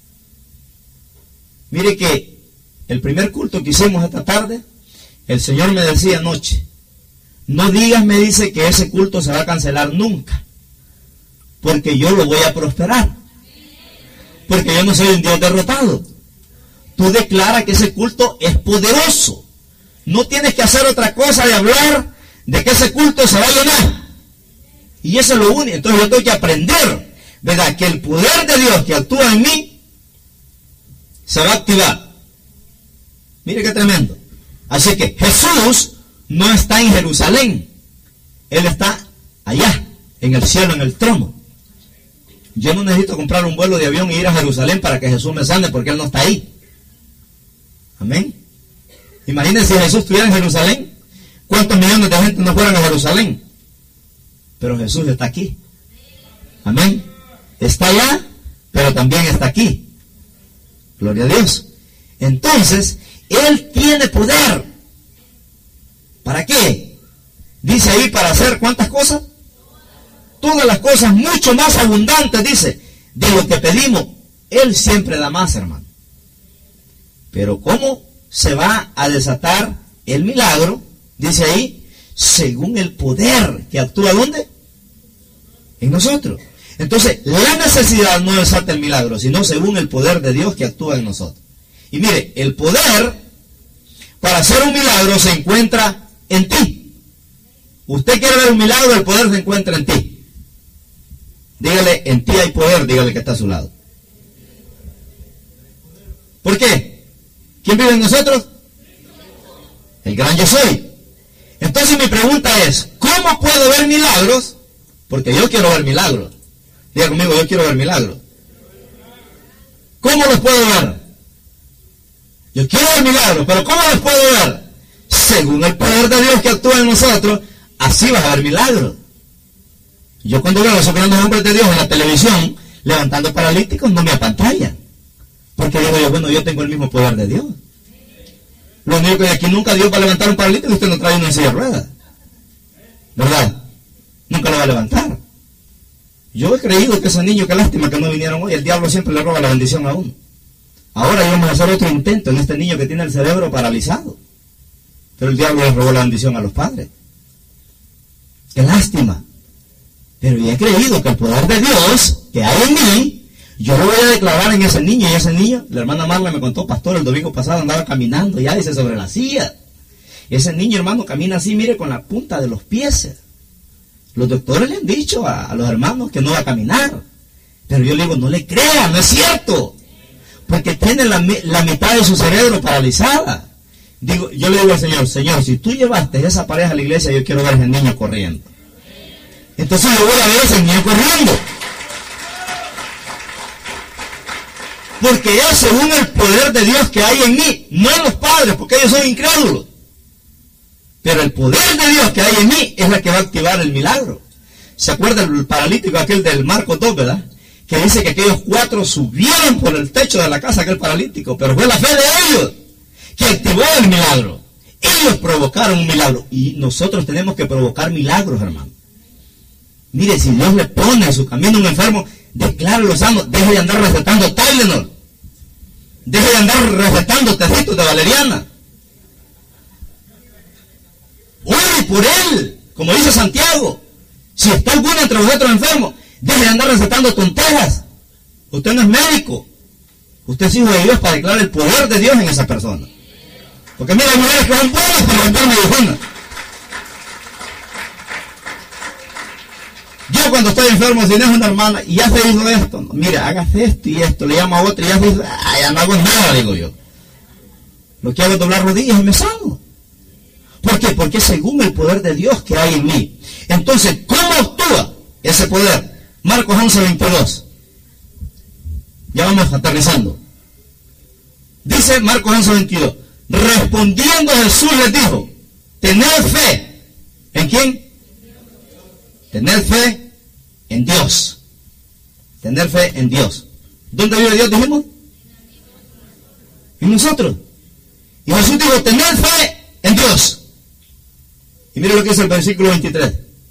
Mire que el primer culto que hicimos esta tarde, el Señor me decía anoche, no digas, me dice, que ese culto se va a cancelar nunca, porque yo lo voy a prosperar. Porque yo no soy un Dios derrotado. Tú declaras que ese culto es poderoso. No tienes que hacer otra cosa de hablar de que ese culto se va a llenar. Y eso es lo único. Entonces yo tengo que aprender, ¿verdad?, que el poder de Dios que actúa en mí se va a activar. Mire qué tremendo. Así que Jesús no está en Jerusalén. Él está allá, en el cielo, en el trono. Yo no necesito comprar un vuelo de avión e ir a Jerusalén para que Jesús me sane, porque Él no está ahí. Amén. Imagínense si Jesús estuviera en Jerusalén, ¿cuántos millones de gente no fueran a Jerusalén? Pero Jesús está aquí. Amén. Está allá, pero también está aquí. Gloria a Dios. Entonces, Él tiene poder. ¿Para qué? Dice ahí, para hacer ¿cuántas cosas? Todas las cosas mucho más abundantes, dice, de lo que pedimos. Él siempre da más, hermano. Pero ¿cómo se va a desatar el milagro? Dice ahí, según el poder que actúa ¿dónde? En nosotros. Entonces, la necesidad no desata el milagro, sino según el poder de Dios que actúa en nosotros. Y mire, el poder para hacer un milagro se encuentra en ti. Usted quiere ver un milagro, el poder se encuentra en ti. Dígale, en ti hay poder, dígale que está a su lado. ¿Por qué? ¿Quién vive en nosotros? El gran yo soy. Entonces mi pregunta es, ¿cómo puedo ver milagros? Porque yo quiero ver milagros. Diga conmigo, yo quiero ver milagros. ¿Cómo los puedo ver? Yo quiero ver milagros, pero ¿cómo los puedo ver? Según el poder de Dios que actúa en nosotros, así vas a ver milagros. Yo cuando veo a esos grandes hombres de Dios en la televisión, levantando paralíticos, no me apantallan. Porque digo yo, bueno, yo tengo el mismo poder de Dios. Lo único que aquí nunca Dios va a levantar un paralítico y usted no trae una silla de ruedas. ¿Verdad? Nunca lo va a levantar. Yo he creído que ese niño, qué lástima que no vinieron hoy, el diablo siempre le roba la bendición a uno. Ahora vamos a hacer otro intento en este niño que tiene el cerebro paralizado. Pero el diablo le robó la bendición a los padres. Qué lástima. Pero yo he creído que el poder de Dios que hay en mí, yo lo voy a declarar en ese niño. Y ese niño, la hermana Marla me contó, pastor, el domingo pasado andaba caminando, ya dice, sobre la silla. Ese niño, hermano, camina así, mire, con la punta de los pies. Los doctores le han dicho a, a los hermanos que no va a caminar. Pero yo le digo, no le crean, no es cierto. Porque tiene la, la mitad de su cerebro paralizada. Digo, yo le digo al Señor, Señor, si tú llevaste esa pareja a la iglesia, yo quiero ver a ese niño corriendo. Entonces yo voy a ver a ese niño corriendo. Porque es según el poder de Dios que hay en mí, no en los padres, porque ellos son incrédulos. Pero el poder de Dios que hay en mí es la que va a activar el milagro. ¿Se acuerda el paralítico aquel del Marcos dos, verdad? Que dice que aquellos cuatro subieron por el techo de la casa aquel paralítico, pero fue la fe de ellos que activó el milagro. Ellos provocaron un milagro y nosotros tenemos que provocar milagros, hermano. Mire, si Dios le pone en su camino un enfermo, declárelo sano, deje de andar recetando Tylenol, deje de andar recetando tecitos de valeriana. Ore por él, como dice Santiago. Si está alguno entre vosotros enfermo, deje de andar recetando tonteras. Usted no es médico, usted es hijo de Dios para declarar el poder de Dios en esa persona. Porque mira, hay mujeres que son buenas para vender medicina. Yo cuando estoy enfermo, si no es una hermana, y ya se hizo esto, no, mira, hágase esto y esto, le llamo a otro y ya se dice, ah, ya no hago nada, digo yo. Lo que hago es doblar rodillas y me sano. ¿Por qué? Porque según el poder de Dios que hay en mí. Entonces, ¿cómo actúa ese poder? Marcos once, veintidós. Ya vamos aterrizando. Dice Marcos once, veintidós. Respondiendo Jesús les dijo, tened fe. ¿En quién? Tener fe en Dios. Tener fe en Dios. ¿Dónde vive Dios, dijimos? En nosotros. Y Jesús dijo, tener fe en Dios. Y mire lo que dice el versículo veintitrés.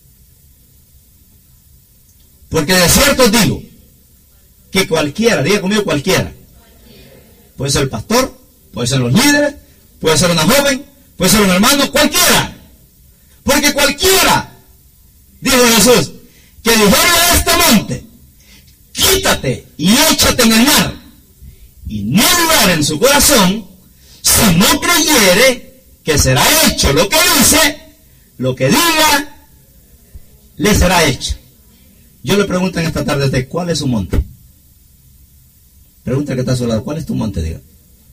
Porque de cierto os digo, que cualquiera, diga conmigo cualquiera, puede ser el pastor, puede ser los líderes, puede ser una joven, puede ser un hermano, cualquiera. Porque cualquiera, dijo Jesús, que dijera a este monte, quítate y échate en el mar, y no dudar en su corazón, si no creyere que será hecho lo que dice, lo que diga, le será hecho. Yo le pregunto en esta tarde a usted, ¿cuál es su monte? Pregunta que está a su lado, ¿cuál es tu monte? Diga.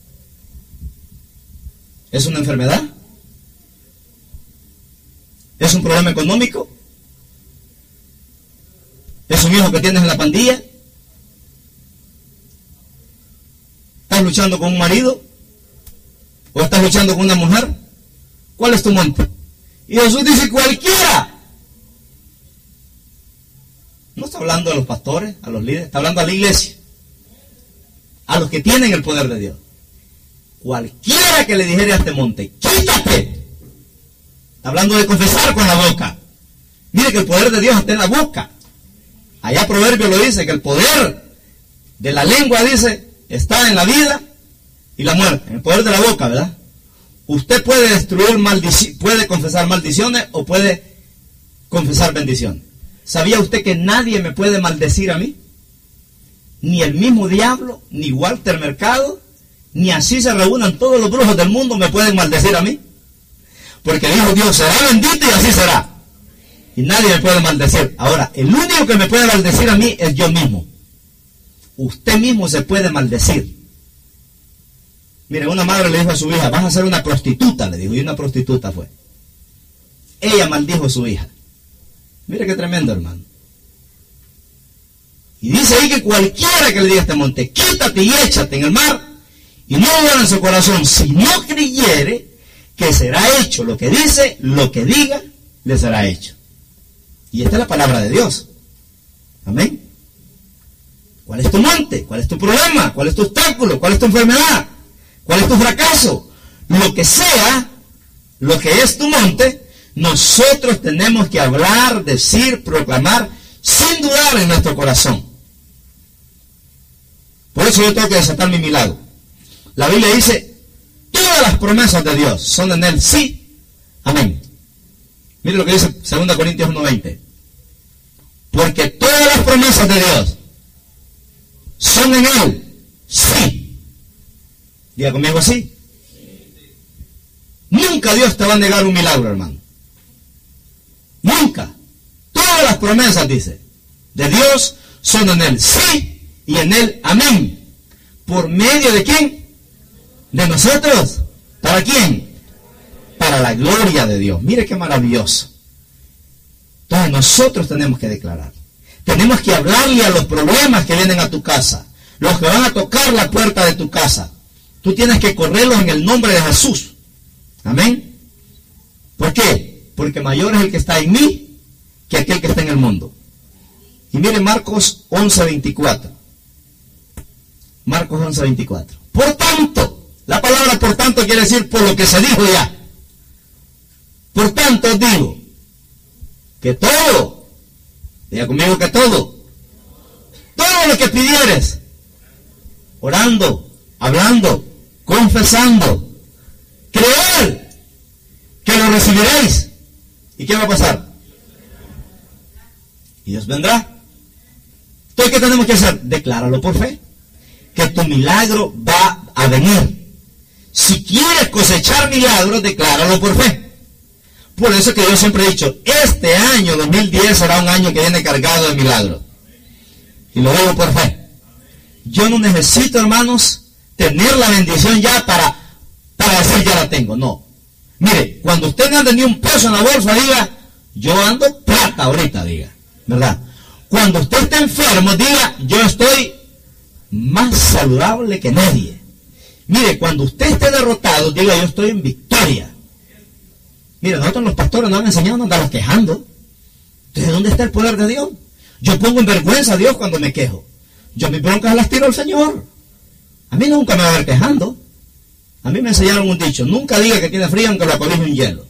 ¿Es una enfermedad? ¿Es un problema económico? ¿Es un hijo que tienes en la pandilla? ¿Estás luchando con un marido? ¿O estás luchando con una mujer? ¿Cuál es tu monte? Y Jesús dice, cualquiera. No está hablando a los pastores, a los líderes, está hablando a la iglesia, a los que tienen el poder de Dios. Cualquiera que le dijere a este monte, quítate. Está hablando de confesar con la boca. Mire que el poder de Dios está en la boca. Allá Proverbio lo dice, que el poder de la lengua, dice, está en la vida y la muerte. En el poder de la boca, ¿verdad? Usted puede destruir maldiciones, puede confesar maldiciones o puede confesar bendiciones. ¿Sabía usted que nadie me puede maldecir a mí? Ni el mismo diablo, ni Walter Mercado, ni así se reúnan todos los brujos del mundo me pueden maldecir a mí. Porque dijo Dios, será bendito y así será. Y nadie me puede maldecir. Ahora, el único que me puede maldecir a mí es yo mismo. Usted mismo se puede maldecir. Mire, una madre le dijo a su hija, vas a ser una prostituta, le dijo, y una prostituta fue. Ella maldijo a su hija. Mire qué tremendo, hermano. Y dice ahí que cualquiera que le diga a este monte, quítate y échate en el mar, y no duda en su corazón, si no creyere que será hecho lo que dice, lo que diga, le será hecho. Y esta es la palabra de Dios. Amén. ¿Cuál es tu monte? ¿Cuál es tu problema? ¿Cuál es tu obstáculo? ¿Cuál es tu enfermedad? ¿Cuál es tu fracaso? Lo que sea, lo que es tu monte, nosotros tenemos que hablar, decir, proclamar, sin dudar en nuestro corazón. Por eso yo tengo que desatar mi milagro. La Biblia dice, todas las promesas de Dios son en Él sí, amén. Mire lo que dice segunda Corintios uno veinte. Porque todas las promesas de Dios son en Él sí. Diga conmigo sí. Nunca Dios te va a negar un milagro, hermano. Nunca. Todas las promesas, dice, de Dios son en Él sí y en Él amén. ¿Por medio de quién? De nosotros. ¿Para quién? Para la gloria de Dios. Mire qué maravilloso. Entonces nosotros tenemos que declarar. Tenemos que hablarle a los problemas que vienen a tu casa. Los que van a tocar la puerta de tu casa. Tú tienes que correrlos en el nombre de Jesús. Amén. ¿Por qué? Porque mayor es el que está en mí que aquel que está en el mundo. Y mire Marcos once veinticuatro. Marcos once veinticuatro. Por tanto, la palabra por tanto quiere decir por lo que se dijo ya. Por tanto digo que todo, diga conmigo que todo, todo lo que pidieres, orando, hablando, confesando, creer que lo recibiréis. ¿Y qué va a pasar? Y Dios vendrá. Entonces, ¿qué tenemos que hacer? Decláralo por fe, que tu milagro va a venir. Si quieres cosechar milagros, decláralo por fe. Por eso que yo siempre he dicho, este año dos mil diez será un año que viene cargado de milagros. Y lo digo por fe. Yo no necesito, hermanos, tener la bendición ya para, para decir ya la tengo. No. Mire, cuando usted no ande ni un peso en la bolsa, diga, yo ando plata ahorita, diga. ¿Verdad? Cuando usted esté enfermo, diga, yo estoy más saludable que nadie. Mire, cuando usted esté derrotado, diga, yo estoy en victoria. Mire, nosotros los pastores nos han enseñado a andar quejando. Entonces, ¿dónde está el poder de Dios? Yo pongo en vergüenza a Dios cuando me quejo. Yo mis broncas las tiro al Señor. A mí nunca me va a ver quejando. A mí me enseñaron un dicho, nunca diga que tiene frío aunque lo acobije un hielo.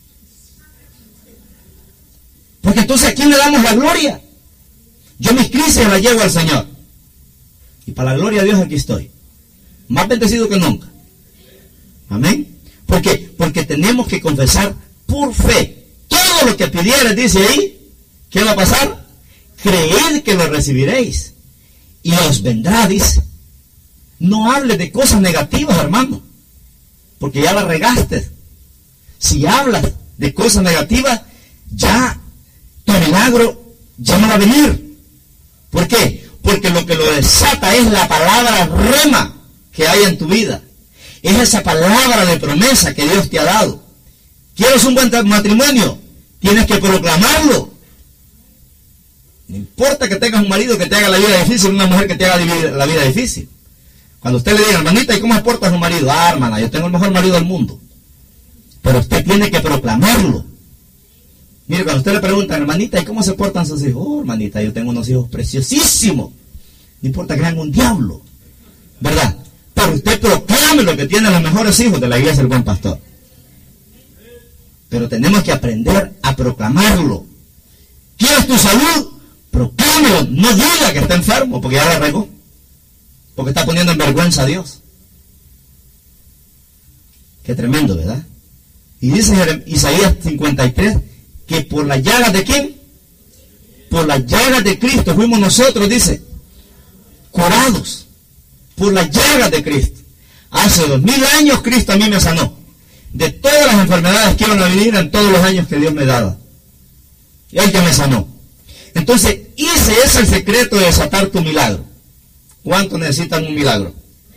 Porque entonces, ¿a quién le damos la gloria? Yo mis crisis las llevo al Señor. Y para la gloria de Dios aquí estoy. Más bendecido que nunca. Amén. ¿Por qué? Porque tenemos que confesar por fe. Todo lo que pidieres, dice ahí, ¿qué va a pasar? Creed que lo recibiréis. Y os vendrá, dice. No hables de cosas negativas, hermano. Porque ya la regaste. Si hablas de cosas negativas, ya tu milagro ya no va a venir. ¿Por qué? Porque lo que lo desata es la palabra rema que hay en tu vida. Es esa palabra de promesa que Dios te ha dado. ¿Quieres un buen matrimonio? Tienes que proclamarlo. No importa que tengas un marido que te haga la vida difícil, una mujer que te haga la vida difícil. Cuando usted le diga, hermanita, ¿y cómo se porta su marido? Ah, hermana, yo tengo el mejor marido del mundo. Pero usted tiene que proclamarlo. Mire, cuando usted le pregunta, hermanita, ¿y cómo se portan sus hijos? Oh, hermanita, yo tengo unos hijos preciosísimos. No importa que sean un diablo, ¿verdad? Pero usted proclame lo que tiene los mejores hijos de la iglesia del Buen Pastor. Pero tenemos que aprender a proclamarlo. ¿Quieres tu salud? Proclámelo. No diga que está enfermo, porque ya le regó. Porque está poniendo en vergüenza a Dios. Qué tremendo, ¿verdad? Y dice Isaías cincuenta y tres, que por las llagas de ¿quién? Por las llagas de Cristo fuimos nosotros, dice, curados. Por las llagas de Cristo. Hace dos mil años Cristo a mí me sanó. De todas las enfermedades que iban a venir en todos los años que Dios me daba. Y Él que me sanó. Entonces, ese es el secreto de desatar tu milagro. ¿Cuántos necesitan un milagro?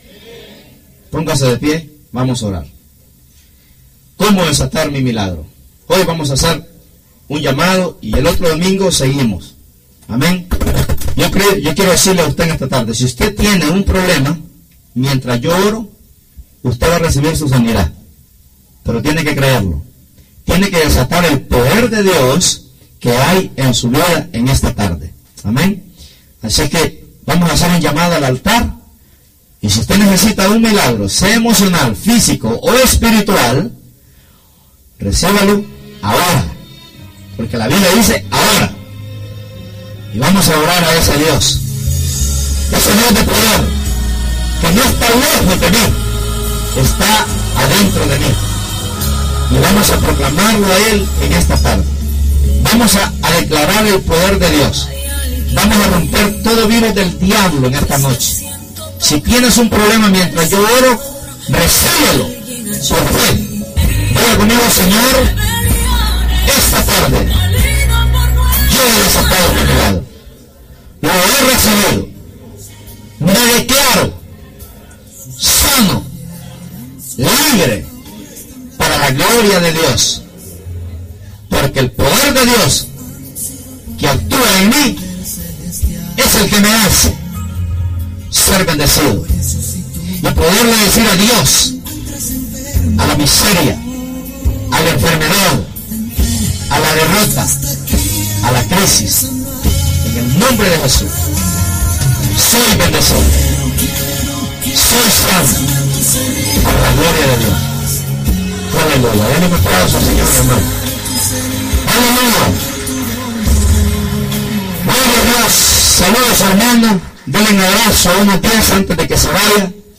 Póngase de pie, vamos a orar. ¿Cómo desatar mi milagro? Hoy vamos a hacer un llamado y el otro domingo seguimos. Amén. Yo, creo, yo quiero decirle a usted en esta tarde, si usted tiene un problema, mientras yo oro, usted va a recibir su sanidad. Pero tiene que creerlo. Tiene que desatar el poder de Dios que hay en su vida en esta tarde. Amén. Así que vamos a hacer un llamado al altar. Y si usted necesita un milagro, sea emocional, físico o espiritual, recíbalo ahora. Porque la Biblia dice ahora. Y vamos a orar a ese Dios. Ese Dios de poder, que no está lejos de mí, está adentro de mí. Y vamos a proclamarlo a Él en esta tarde. Vamos a, a declarar el poder de Dios. Vamos a romper todo virus del diablo en esta noche. Si tienes un problema mientras yo oro, recíbelo por fe. Diga conmigo, Señor, esta tarde yo he desatado mi milagro. Lo he recibido. Me declaro sano, libre, para la gloria de Dios. Porque el poder de Dios que actúa en mí es el que me hace ser bendecido y poderle decir adiós a la miseria, a la enfermedad, a la derrota, a la crisis. En el nombre de Jesús, soy bendecido, soy sano para la gloria de Dios. Aleluya. Denle un aplauso al Señor, hermano. Aleluya. Gloria a Dios. Saludos, hermano. Denle un abrazo a una pieza antes de que se vaya.